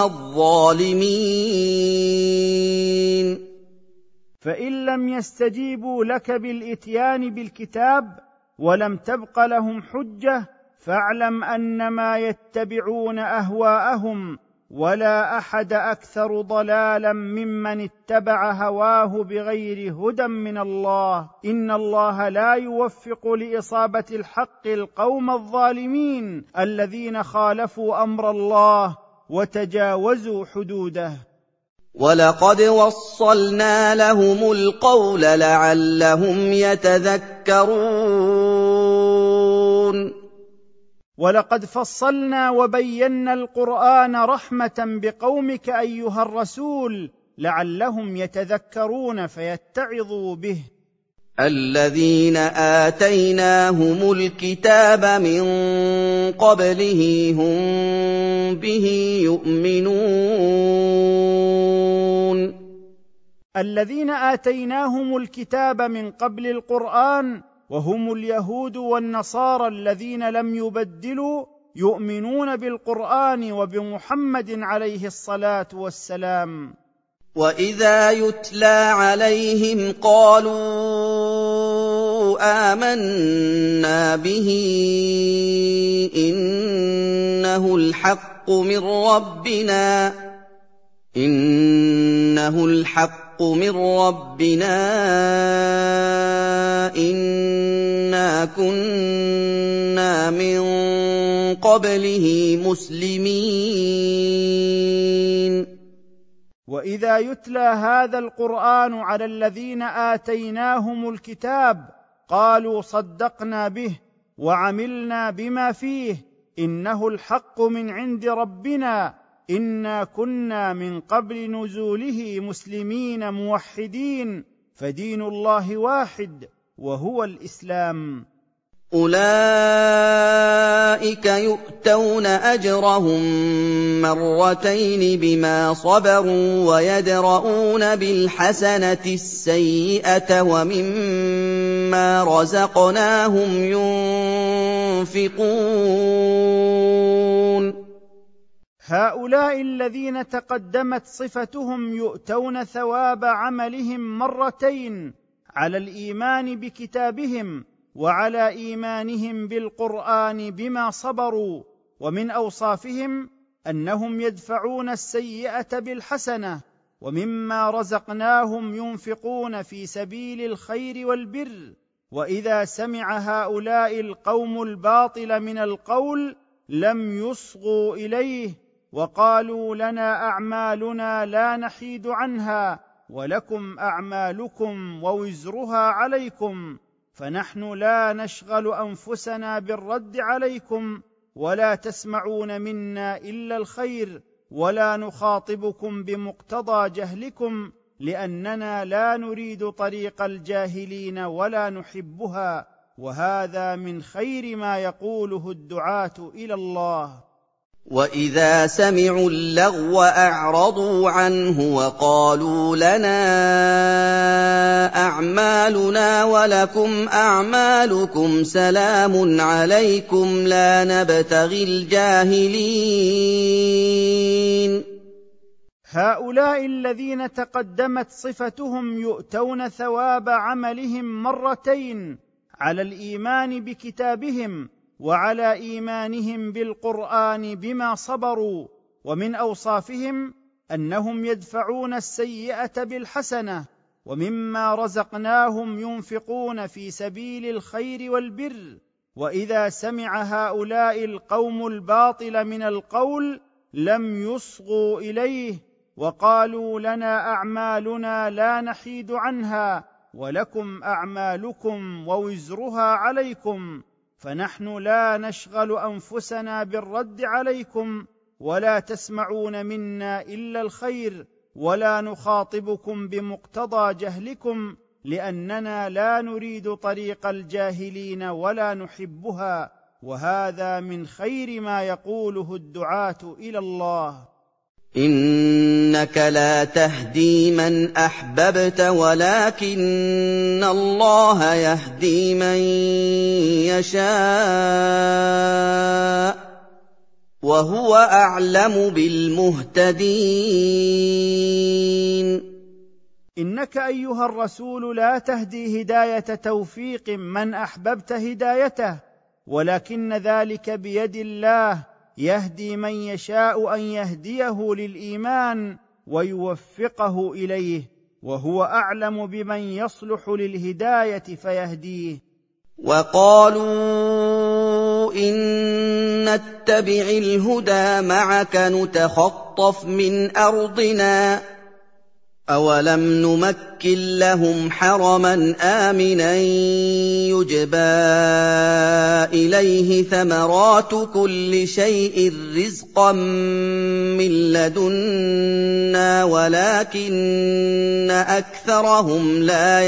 الظالمين. فإن لم يستجيبوا لك بالإتيان بالكتاب ولم تبق لهم حجة فاعلم أنما يتبعون أهواءهم، ولا أحد أكثر ضلالا ممن اتبع هواه بغير هدى من الله، إن الله لا يوفق لإصابة الحق القوم الظالمين الذين خالفوا أمر الله وتجاوزوا حدوده. ولقد وصلنا لهم القول لعلهم يتذكرون. ولقد فصلنا وبينا القرآن رحمة بقومك أيها الرسول لعلهم يتذكرون فيتعظوا به. الذين آتيناهم الكتاب من قبله هم به يؤمنون. الذين آتيناهم الكتاب من قبل القرآن وهم اليهود والنصارى الذين لم يبدلوا يؤمنون بالقرآن وبمحمد عليه الصلاة والسلام. وإذا يتلى عليهم قالوا آمنا به إنه الحق من ربنا إنا كنا من قبله مسلمين. وإذا يتلى هذا القرآن على الذين آتيناهم الكتاب قالوا صدقنا به وعملنا بما فيه إنه الحق من عند ربنا إنا كنا من قبل نزوله مسلمين موحدين، فدين الله واحد وهو الإسلام. أولئك يؤتون أجرهم مرتين بما صبروا ويدرؤون بالحسنة السيئة ومما رزقناهم ينفقون. هؤلاء الذين تقدمت صفتهم يؤتون ثواب عملهم مرتين على الإيمان بكتابهم وعلى إيمانهم بالقرآن بما صبروا، ومن أوصافهم أنهم يدفعون السيئة بالحسنة ومما رزقناهم ينفقون في سبيل الخير والبر. وإذا سمع هؤلاء القوم الباطل من القول لم يصغوا إليه وقالوا لنا أعمالنا لا نحيد عنها ولكم أعمالكم ووزرها عليكم، فنحن لا نشغل أنفسنا بالرد عليكم ولا تسمعون منا إلا الخير ولا نخاطبكم بمقتضى جهلكم لأننا لا نريد طريق الجاهلين ولا نحبها، وهذا من خير ما يقوله الدعاة إلى الله. وإذا سمعوا اللغو أعرضوا عنه وقالوا لنا أعمالنا ولكم أعمالكم سلام عليكم لا نبتغي الجاهلين. هؤلاء الذين تقدمت صفتهم يؤتون ثواب عملهم مرتين على الإيمان بكتابهم وعلى إيمانهم بالقرآن بما صبروا. ومن أوصافهم أنهم يدفعون السيئة بالحسنة، ومما رزقناهم ينفقون في سبيل الخير والبر. وإذا سمع هؤلاء القوم الباطل من القول لم يصغوا إليه، وقالوا لنا أعمالنا لا نحيد عنها ولكم أعمالكم ووزرها عليكم، فنحن لا نشغل أنفسنا بالرد عليكم ولا تسمعون منا إلا الخير، ولا نخاطبكم بمقتضى جهلكم، لأننا لا نريد طريق الجاهلين ولا نحبها، وهذا من خير ما يقوله الدعاة إلى الله. إنك لا تهدي من أحببت ولكن الله يهدي من يشاء وهو أعلم بالمهتدين. إنك أيها الرسول لا تهدي هداية توفيق من أحببت هدايته، ولكن ذلك بيد الله، يهدي من يشاء أن يهديه للإيمان ويوفقه إليه، وهو أعلم بمن يصلح للهداية فيهديه. وقالوا إن نتبع الهدى معك نتخطف من أرضنا أولم نمكن لهم حرما آمنا يجبى إليه ثمرات كل شيء رزقا من لدنا ولكن أكثرهم لا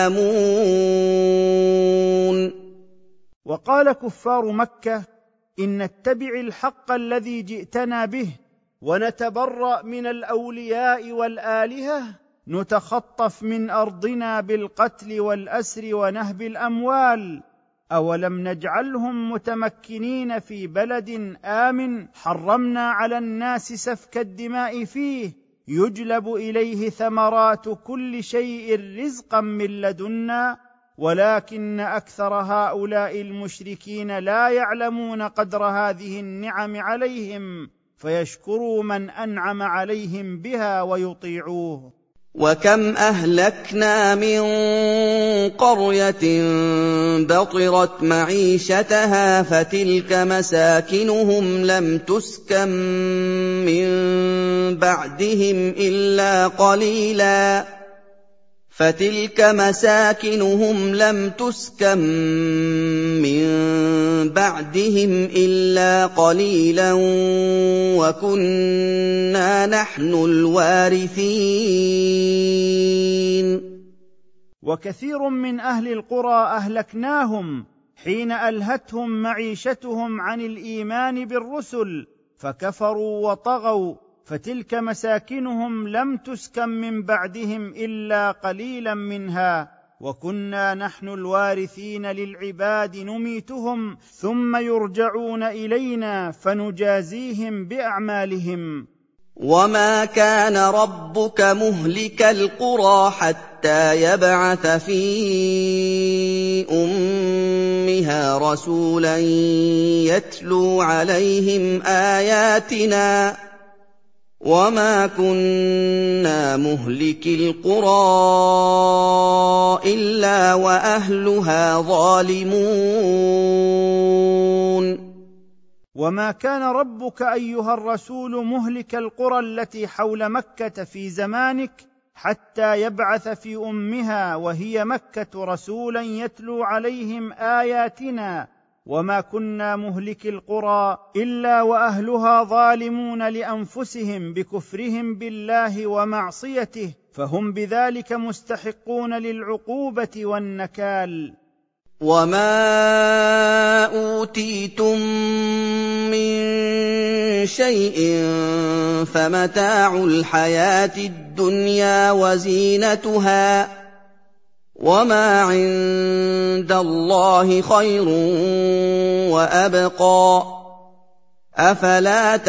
يعلمون. وقال كفار مكة إن نتبع الحق الذي جئتنا به ونتبرأ من الأولياء والآلهة نتخطف من أرضنا بالقتل والأسر ونهب الأموال، أولم نجعلهم متمكنين في بلد آمن حرمنا على الناس سفك الدماء فيه يجلب إليه ثمرات كل شيء رزقا من لدنا ولكن أكثر هؤلاء المشركين لا يعلمون قدر هذه النعم عليهم فيشكروا من أنعم عليهم بها ويطيعوه. وكم أهلكنا من قرية بطرت معيشتها فتلك مساكنهم لم تسكن من بعدهم إلا قليلا وكنا نحن الوارثين. وكثير من أهل القرى أهلكناهم حين ألهتهم معيشتهم عن الإيمان بالرسل فكفروا وطغوا، فتلك مساكنهم لم تسكن من بعدهم إلا قليلا منها، وكنا نحن الوارثين للعباد نميتهم ثم يرجعون إلينا فنجازيهم بأعمالهم. وما كان ربك مهلك القرى حتى يبعث في أمها رسولا يتلو عليهم آياتنا وما كنا مهلك القرى إلا وأهلها ظالمون. وما كان ربك أيها الرسول مهلك القرى التي حول مكة في زمانك حتى يبعث في أمها وهي مكة رسولا يتلو عليهم آياتنا وما كنا مهلك القرى إلا وأهلها ظالمون لأنفسهم بكفرهم بالله ومعصيته، فهم بذلك مستحقون للعقوبة والنكال. وما أوتيتم من شيء فمتاع الحياة الدنيا وزينتها وما عند الله خير وأبقى أَفَلَا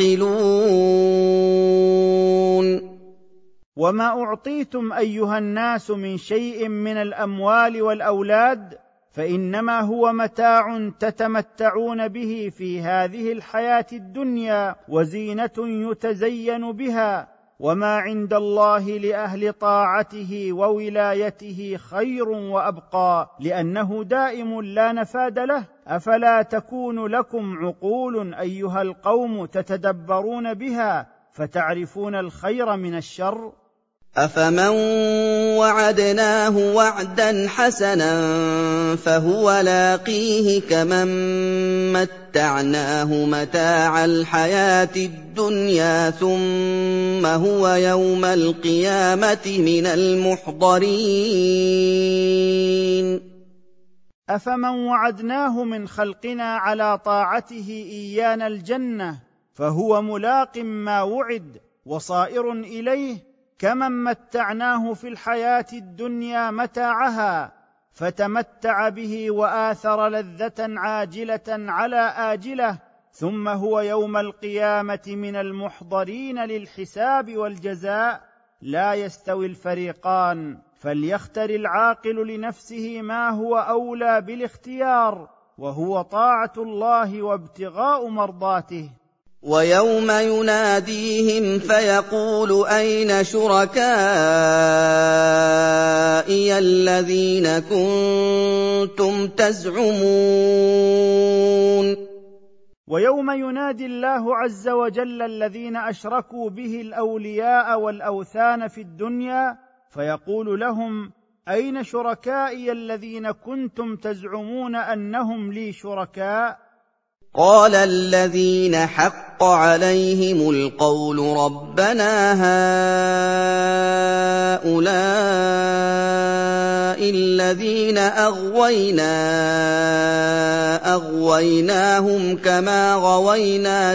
تَعْقِلُونَ وما أعطيتم أيها الناس من شيء من الأموال والأولاد فإنما هو متاع تتمتعون به في هذه الحياة الدنيا وزينة يتزين بها، وما عند الله لأهل طاعته وولايته خير وأبقى، لأنه دائم لا نفاد له. أفلا تكون لكم عقول أيها القوم تتدبرون بها فتعرفون الخير من الشر؟ أَفَمَن وَعَدْنَاهُ وَعْدًا حَسَنًا فَهُوَ لَاقِيهِ كَمَن مَّتَّعْنَاهُ مَتَاعَ الْحَيَاةِ الدُّنْيَا ثُمَّ هُوَ يَوْمَ الْقِيَامَةِ مِنَ الْمُحْضَرِينَ أفمن وعدناه من خلقنا على طاعته إيانا الجنة فهو ملاق ما وعد وصائر إليه كمن متعناه في الحياة الدنيا متاعها فتمتع به وآثر لذة عاجلة على آجلة، ثم هو يوم القيامة من المحضرين للحساب والجزاء. لا يستوي الفريقان، فليختر العاقل لنفسه ما هو أولى بالاختيار، وهو طاعة الله وابتغاء مرضاته. وَيَوْمَ يُنَادِيهِمْ فَيَقُولُ أَيْنَ شُرَكَائِيَ الَّذِينَ كُنتُمْ تَزْعُمُونَ ويوم ينادي الله عز وجل الذين أشركوا به الأولياء والأوثان في الدنيا فيقول لهم: أين شركائي الذين كنتم تزعمون أنهم لي شركاء؟ قَالَ الَّذِينَ حَقَّ عَلَيْهِمُ الْقَوْلُ رَبَّنَا هَٰؤُلَاءِ الَّذِينَ أَغْوَيْنَاهُمْ كَمَا غَوَيْنَا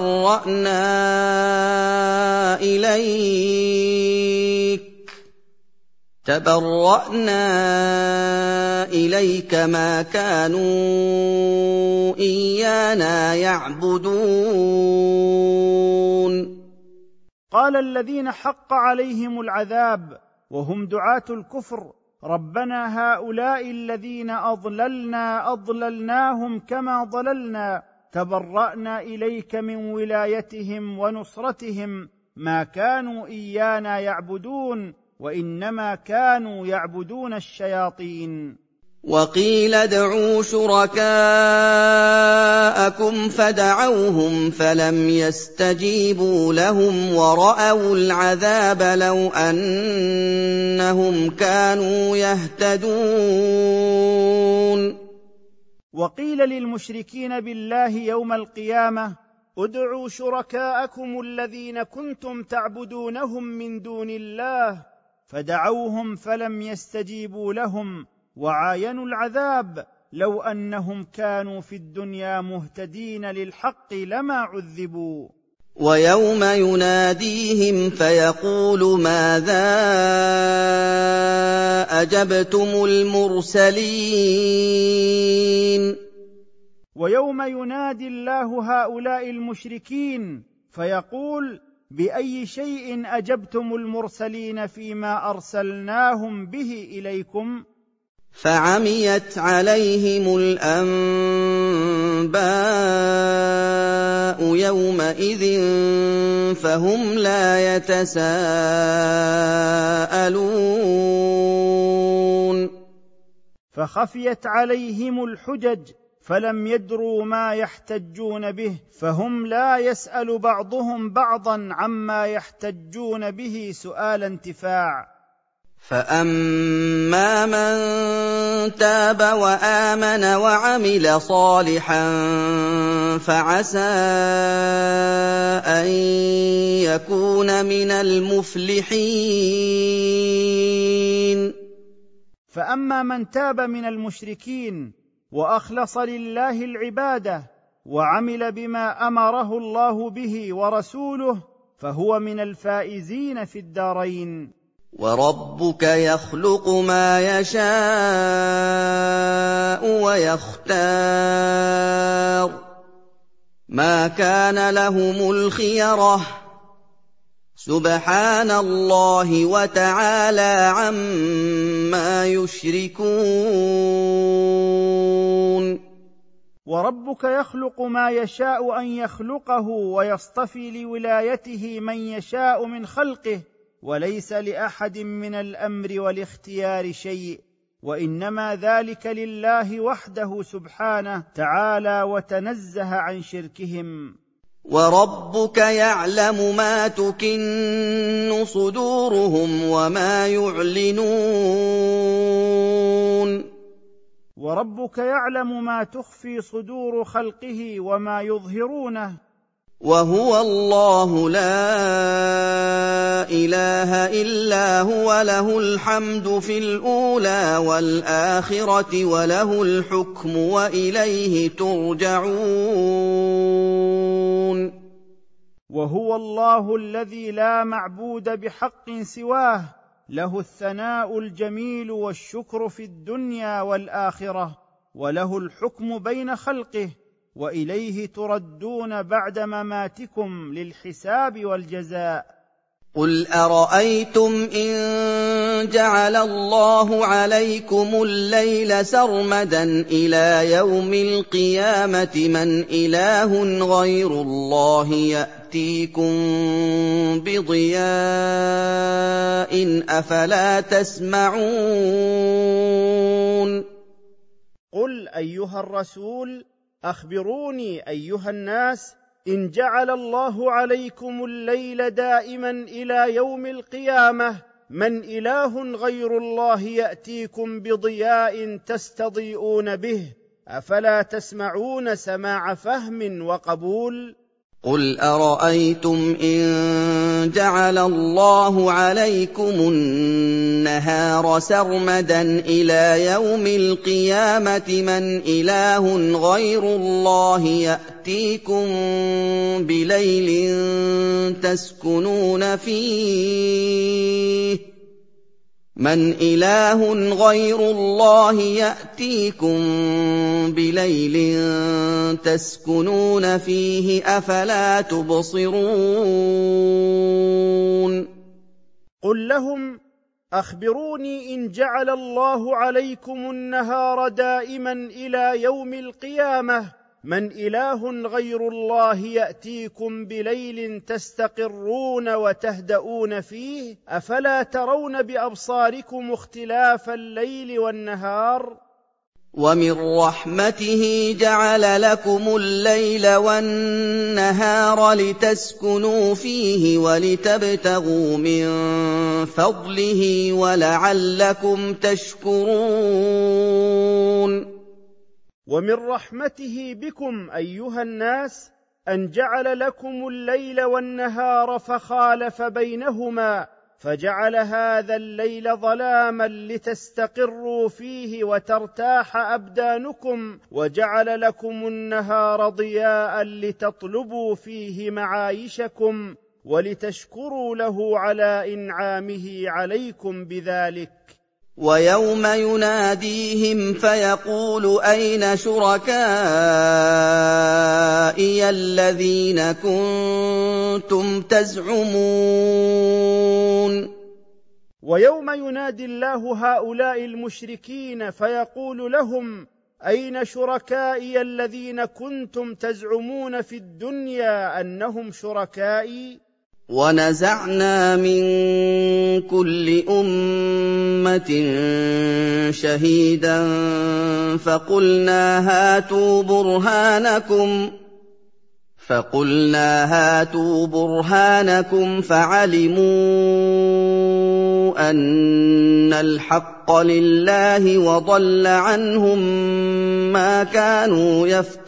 تَبَرَّأْنَا إِلَيْكَ مَا كَانُوا إِيَّانَا يَعْبُدُونَ قال الذين حق عليهم العذاب وهم دعاة الكفر: ربنا هؤلاء الذين أضللناهم كما ضللنا، تبرأنا إليك من ولايتهم ونصرتهم، ما كانوا إيانا يعبدون وإنما كانوا يعبدون الشياطين. وَقِيلَ ادْعُوا شُرَكَاءَكُمْ فَدَعَوْهُمْ فَلَمْ يَسْتَجِيبُوا لَهُمْ وَرَأَوُا الْعَذَابَ لَوْ أَنَّهُمْ كَانُوا يَهْتَدُونَ وقيل للمشركين بالله يوم القيامة: ادعوا شركاءكم الذين كنتم تعبدونهم من دون الله، فدعوهم فلم يستجيبوا لهم وعاينوا العذاب، لو أنهم كانوا في الدنيا مهتدين للحق لما عذبوا. وَيَوْمَ يُنَادِيهِمْ فَيَقُولُ مَاذَا أَجَبْتُمُ الْمُرْسَلِينَ ويوم ينادي الله هؤلاء المشركين فيقول: بأي شيء أجبتم المرسلين فيما أرسلناهم به إليكم؟ فَعَمِيَتْ عَلَيْهِمُ الْأَنبَاءُ يَوْمَئِذٍ فَهُمْ لَا يَتَسَاءَلُونَ فخفيت عليهم الحجج فلم يدروا ما يحتجون به، فهم لا يسأل بعضهم بعضا عما يحتجون به سؤال انتفاع. فَأَمَّا مَن تَابَ وَآمَنَ وَعَمِلَ صَالِحًا فَعَسَىٰ أَن يَكُونَ مِنَ الْمُفْلِحِينَ فأما من تاب من المشركين وأخلص لله العبادة وعمل بما أمره الله به ورسوله فهو من الفائزين في الدارين. وَرَبُّكَ يَخْلُقُ مَا يَشَاءُ وَيَخْتَارُ ۗ مَا كَانَ لَهُمُ الْخِيَرَةُ سُبْحَانَ اللَّهِ وَتَعَالَىٰ عَمَّا يُشْرِكُونَ وربك يخلق ما يشاء أن يخلقه ويصطفي لولايته من يشاء من خلقه، وليس لأحد من الأمر والاختيار شيء، وإنما ذلك لله وحده سبحانه تعالى وتنزه عن شركهم. وَرَبُّكَ يَعْلَمُ مَا تُكِنُّ صُدُورُهُمْ وَمَا يُعْلِنُونَ وربك يعلم ما تخفي صدور خلقه وما يظهرونه. وَهُوَ اللَّهُ لَا إِلَٰهَ إِلَّا هُوَ لَهُ الْحَمْدُ فِي الْأُولَىٰ وَالْآخِرَةِ وَلَهُ الْحُكْمُ وَإِلَيْهِ تُرْجَعُونَ وهو الله الذي لا معبود بحق سواه، له الثناء الجميل والشكر في الدنيا والآخرة، وله الحكم بين خلقه، وإليه تردون بعد مماتكم للحساب والجزاء. قُلْ أَرَأَيْتُمْ إِن جَعَلَ اللَّهُ عَلَيْكُمُ اللَّيْلَ سَرْمَدًا إِلَىٰ يَوْمِ الْقِيَامَةِ مَنْ إِلَٰهٌ غَيْرُ اللَّهِ يَأْتِيكُم بِضِيَاءٍ أَفَلَا تَسْمَعُونَ قُلْ أيها الرسول أخبروني أيها الناس، إن جعل الله عليكم الليل دائما إلى يوم القيامة من إله غير الله يأتيكم بضياء تستضيئون به، أفلا تسمعون سماع فهم وقبول؟ قُلْ أَرَأَيْتُمْ إِن جَعَلَ اللَّهُ عَلَيْكُمُ النَّهَارَ سَرْمَدًا إِلَىٰ يَوْمِ الْقِيَامَةِ مَنْ إِلَٰهٌ غَيْرُ اللَّهِ يَأْتِيكُم بِلَيْلٍ تَسْكُنُونَ فِيهِ مَنْ إِلَٰهٌ غَيْرُ اللَّهِ يَأْتِيكُم بِلَيْلٍ تَسْكُنُونَ فِيهِ أَفَلَا تُبْصِرُونَ قُل لهم أخبروني إن جعل الله عليكم النهار دائما إلى يوم القيامة من إله غير الله يأتيكم بليل تستقرون وتهدؤون فيه، أفلا ترون بأبصاركم اختلاف الليل والنهار؟ وَمِن رَّحْمَتِهِ جَعَلَ لَكُمُ اللَّيْلَ وَالنَّهَارَ لِتَسْكُنُوا فِيهِ وَلِتَبْتَغُوا مِن فَضْلِهِ وَلَعَلَّكُمْ تَشْكُرُونَ ومن رحمته بكم أيها الناس أن جعل لكم الليل والنهار فخالف بينهما، فجعل هذا الليل ظلاما لتستقروا فيه وترتاح أبدانكم، وجعل لكم النهار ضياء لتطلبوا فيه معايشكم ولتشكروا له على إنعامه عليكم بذلك. وَيَوْمَ يُنَادِيهِمْ فَيَقُولُ أَيْنَ شُرَكَائِيَ الَّذِينَ كُنتُمْ تَزْعُمُونَ ويوم ينادي الله هؤلاء المشركين فيقول لهم أين شركائي الذين كنتم تزعمون في الدنيا أنهم شركائي؟ وَنَزَعْنَا مِن كُلِّ أُمَّةٍ شَهِيدًا فَقُلْنَا هَاتُوا بُرْهَانَكُمْ فَعَلِمُوا أَنَّ الْحَقَّ لِلَّهِ وَضَلَّ عَنْهُم مَّا كَانُوا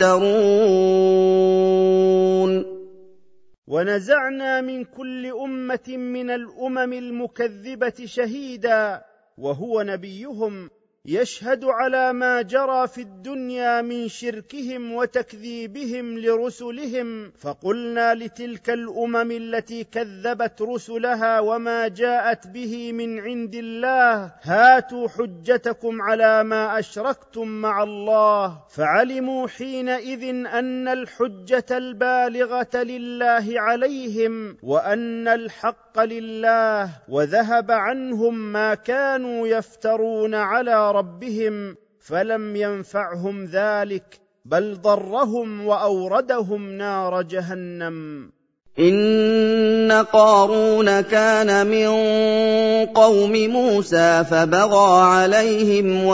يَفْتَرُونَ ونزعنا من كل أمة من الأمم المكذبة شهيدا وهو نبيهم، يشهد على ما جرى في الدنيا من شركهم وتكذيبهم لرسلهم، فقلنا لتلك الأمم التي كذبت رسلها وما جاءت به من عند الله: هاتوا حجتكم على ما أشركتم مع الله. فعلموا حينئذ أن الحجة البالغة لله عليهم وأن الحق لله، وذهب عنهم ما كانوا يفترون على ربهم، فلم ينفعهم ذلك بل ضرهم وأوردهم نار جهنم. إن قارون كان من قوم موسى فبغى عليهم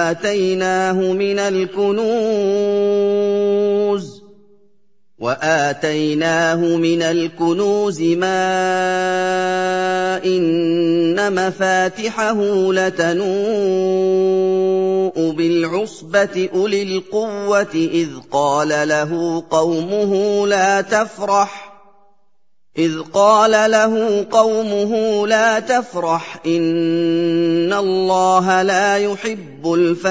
وآتيناه من الكنوز ما إن مفاتحه لتنوء بالعصبة أولي القوة إذ قال له قومه لا تفرح إن الله لا يحب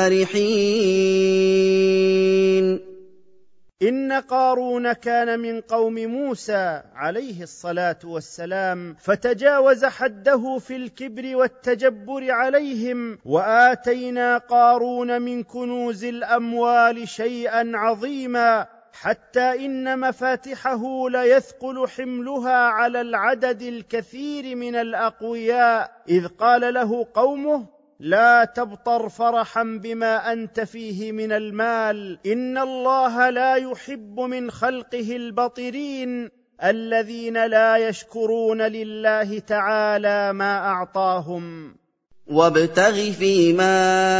الفرحين. إن قارون كان من قوم موسى عليه الصلاة والسلام، فتجاوز حده في الكبر والتجبر عليهم، وآتينا قارون من كنوز الأموال شيئا عظيما، حتى إن مفاتحه ليثقل حملها على العدد الكثير من الأقوياء، إذ قال له قومه: لا تبطر فرحا بما أنت فيه من المال، إن الله لا يحب من خلقه البطرين الذين لا يشكرون لله تعالى ما أعطاهم. وابتغ فيما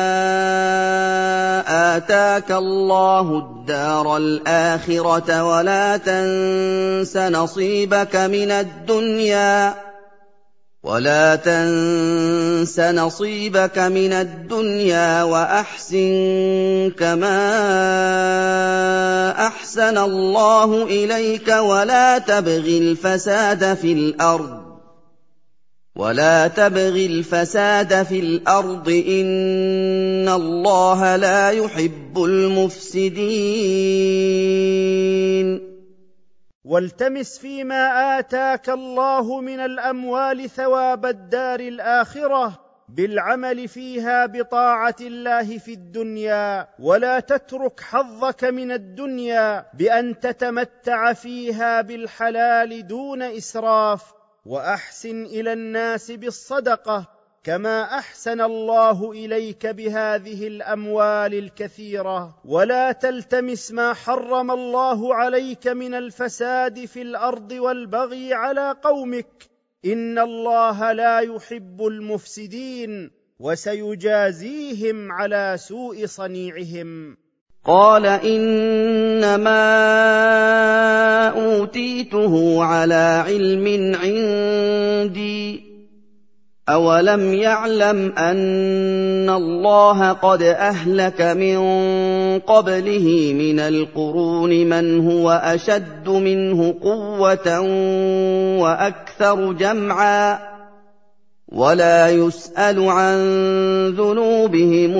آتاك الله الدار الآخرة ولا تنس نصيبك من الدنيا وأحسن كما أحسن الله إليك ولا تبغ الفساد في الأرض إن الله لا يحب المفسدين. والتمس فيما آتاك الله من الأموال ثواب الدار الآخرة بالعمل فيها بطاعة الله في الدنيا، ولا تترك حظك من الدنيا بأن تتمتع فيها بالحلال دون إسراف، وأحسن إلى الناس بالصدقة كما أحسن الله إليك بهذه الأموال الكثيرة، ولا تلتمس ما حرم الله عليك من الفساد في الأرض والبغي على قومك، إن الله لا يحب المفسدين، وسيجازيهم على سوء صنيعهم. قال إنما أوتيته على علم عندي أولم يعلم أن الله قد أهلك من قبله من القرون من هو أشد منه قوة وأكثر جمعا ولا يسأل عن ذنوبهم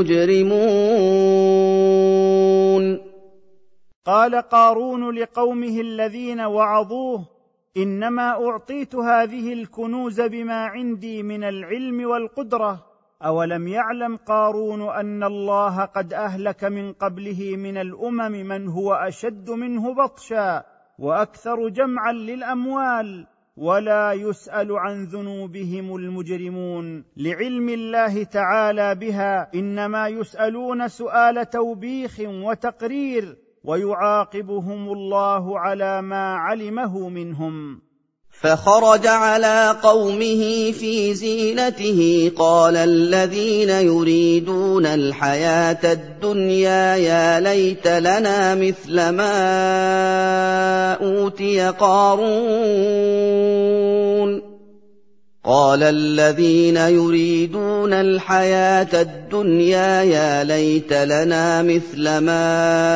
المجرمون. قال قارون لقومه الذين وعظوه: إنما أعطيت هذه الكنوز بما عندي من العلم والقدرة. أولم يعلم قارون أن الله قد أهلك من قبله من الأمم من هو أشد منه بطشا وأكثر جمعا للأموال ولا يسأل عن ذنوبهم المجرمون، لعلم الله تعالى بها إنما يسألون سؤال توبيخ وتقرير، ويعاقبهم الله على ما علمه منهم. فخرج على قومه في زينته قال الذين يريدون الحياة الدنيا يا ليت لنا مثل ما أوتي قارون. قال الذين يريدون الحياة الدنيا يا ليت لنا مثل ما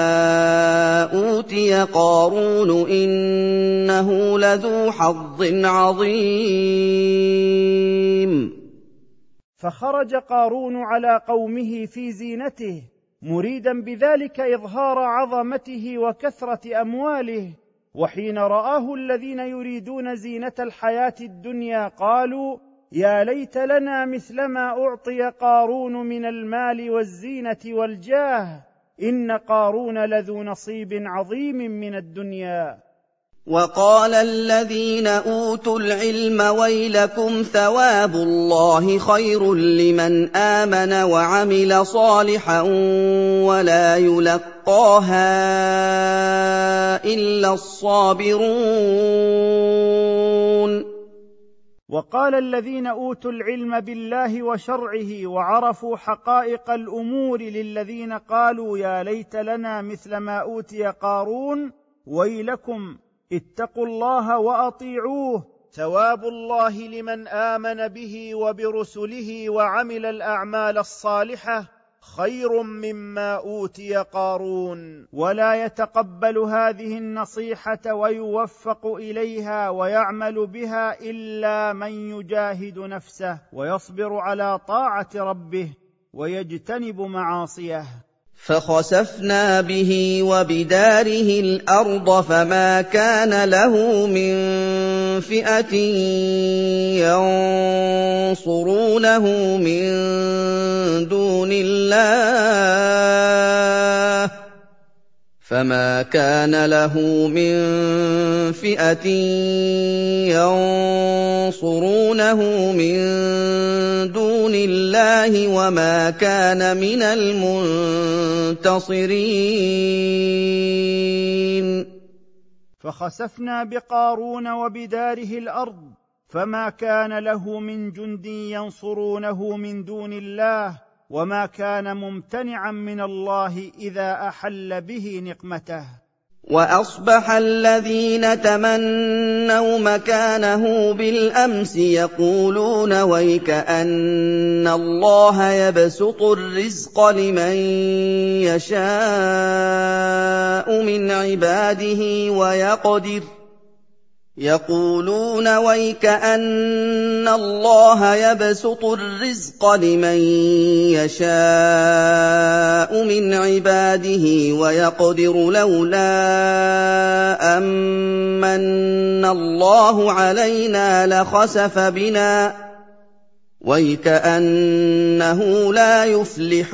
أوتي قارون إنه لذو حظ عظيم. فخرج قارون على قومه في زينته مريدا بذلك إظهار عظمته وكثرة أمواله، وحين رآه الذين يريدون زينة الحياة الدنيا قالوا: يا ليت لنا مثل ما أعطي قارون من المال والزينة والجاه، إن قارون لذو نصيب عظيم من الدنيا. وقال الذين أوتوا العلم ويلكم ثواب الله خير لمن آمن وعمل صالحا ولا يلقاها إلا الصابرون. وقال الذين أوتوا العلم بالله وشرعه وعرفوا حقائق الأمور للذين قالوا: يا ليت لنا مثل ما أوتي قارون، ويلكم اتقوا الله وأطيعوه، ثواب الله لمن آمن به وبرسله وعمل الأعمال الصالحة خير مما أوتي قارون. ولا يتقبل هذه النصيحة ويوفق إليها ويعمل بها إلا من يجاهد نفسه ويصبر على طاعة ربه ويجتنب معاصيه. فخسفنا به وبداره الأرض فما كان له من فئة ينصرونه من دون الله وما كان من المنتصرين. فخسفنا بقارون وبداره الأرض فما كان له من جند ينصرونه من دون الله، وما كان ممتنعا من الله إذا أحل به نقمته. وأصبح الذين تمنوا مكانه بالأمس يقولون: ويكأن الله يبسط الرزق لمن يشاء من عباده ويقدر، لولا أمن الله علينا لخسف بنا ويكأنه لا يفلح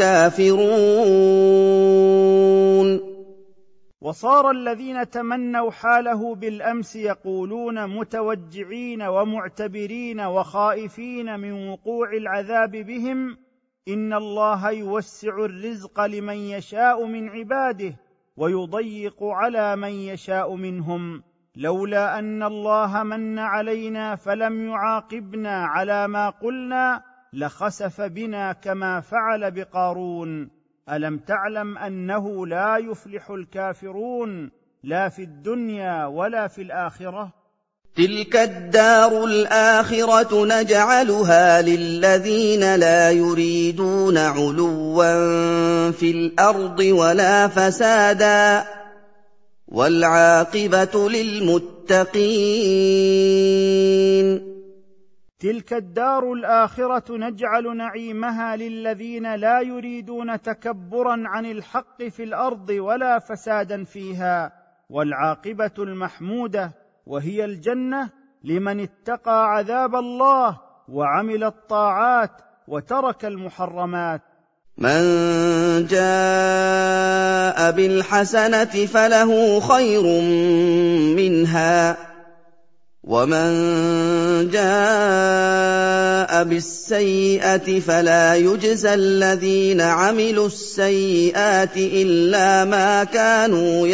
الكافرون. وصار الذين تمنوا حاله بالأمس يقولون متوجعين ومعتبرين وخائفين من وقوع العذاب بهم: إن الله يوسع الرزق لمن يشاء من عباده ويضيق على من يشاء منهم، لولا أن الله من علينا فلم يعاقبنا على ما قلنا لخسف بنا كما فعل بقارون. ألم تعلم أنه لا يفلح الكافرون لا في الدنيا ولا في الآخرة؟ تلك الدار الآخرة نجعلها للذين لا يريدون علوا في الأرض ولا فسادا والعاقبة للمتقين. تلك الدار الآخرة نجعل نعيمها للذين لا يريدون تكبرا عن الحق في الأرض ولا فسادا فيها، والعاقبة المحمودة وهي الجنة لمن اتقى عذاب الله وعمل الطاعات وترك المحرمات. من جاء بالحسنة فله خير منها ومن جاء بالسيئة فلا يجزى الذين عملوا السيئات إلا ما كانوا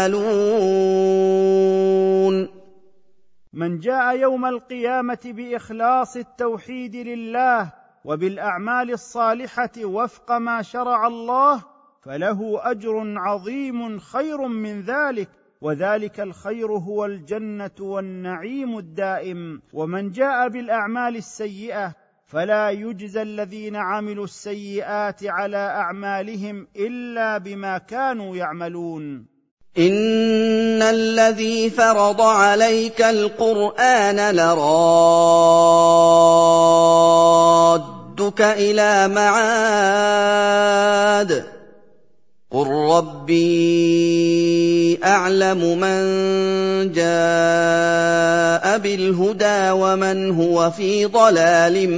يعملون. من جاء يوم القيامة بإخلاص التوحيد لله وبالأعمال الصالحة وفق ما شرع الله فله أجر عظيم خير من ذلك، وذلك الخير هو الجنة والنعيم الدائم. ومن جاء بالأعمال السيئة فلا يجزى الذين عملوا السيئات على أعمالهم إلا بما كانوا يعملون. إن الذي فرض عليك القرآن لرادك ربك إلى معاد قل ربي أعلم من جاء بالهدى ومن هو في ضلال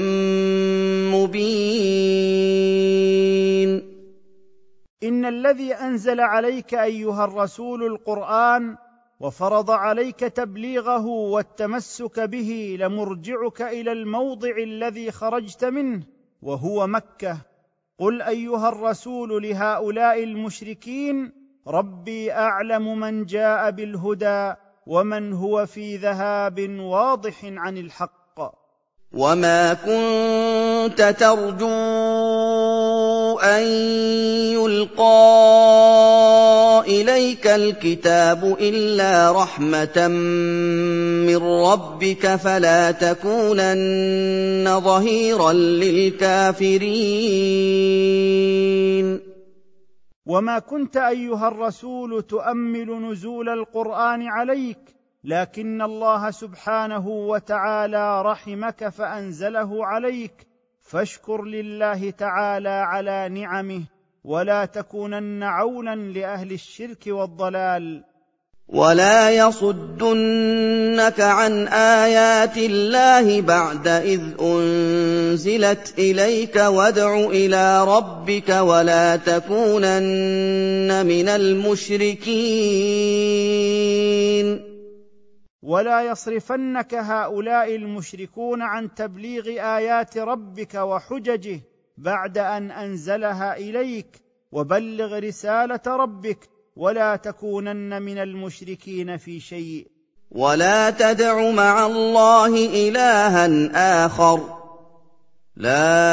مبين. إن الذي أنزل عليك أيها الرسول القرآن وفرض عليك تبليغه والتمسك به لمرجعك إلى الموضع الذي خرجت منه وهو مكة. قل أيها الرسول لهؤلاء المشركين ربي أعلم من جاء بالهدى ومن هو في ذهاب واضح عن الحق. وما كنت ترجو أن يلقى إليك الكتاب إلا رحمة من ربك فلا تكونن ظهيرا للكافرين. وما كنت أيها الرسول تؤمل نزول القرآن عليك، لكن الله سبحانه وتعالى رحمك فأنزله عليك، فاشكر لله تعالى على نعمه ولا تكونن عونا لأهل الشرك والضلال. ولا يصدنك عن آيات الله بعد إذ أنزلت إليك وادع إلى ربك ولا تكونن من المشركين. ولا يصرفنك هؤلاء المشركون عن تبليغ آيات ربك وحججه بعد أن أنزلها إليك، وبلغ رسالة ربك ولا تكونن من المشركين في شيء. ولا تدع مع الله إلها آخر لا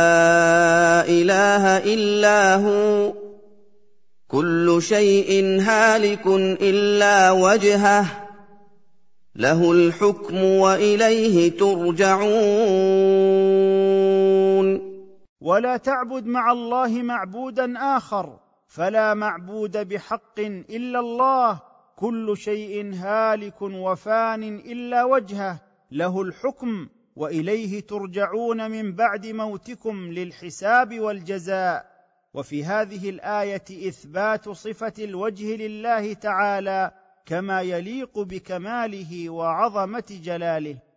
إله إلا هو كل شيء هالك إلا وجهه له الحكم وإليه ترجعون. ولا تعبد مع الله معبودا آخر، فلا معبود بحق إلا الله، كل شيء هالك وفان إلا وجهه له الحكم وإليه ترجعون من بعد موتكم للحساب والجزاء. وفي هذه الآية إثبات صفة الوجه لله تعالى كما يليق بكماله وعظمة جلاله.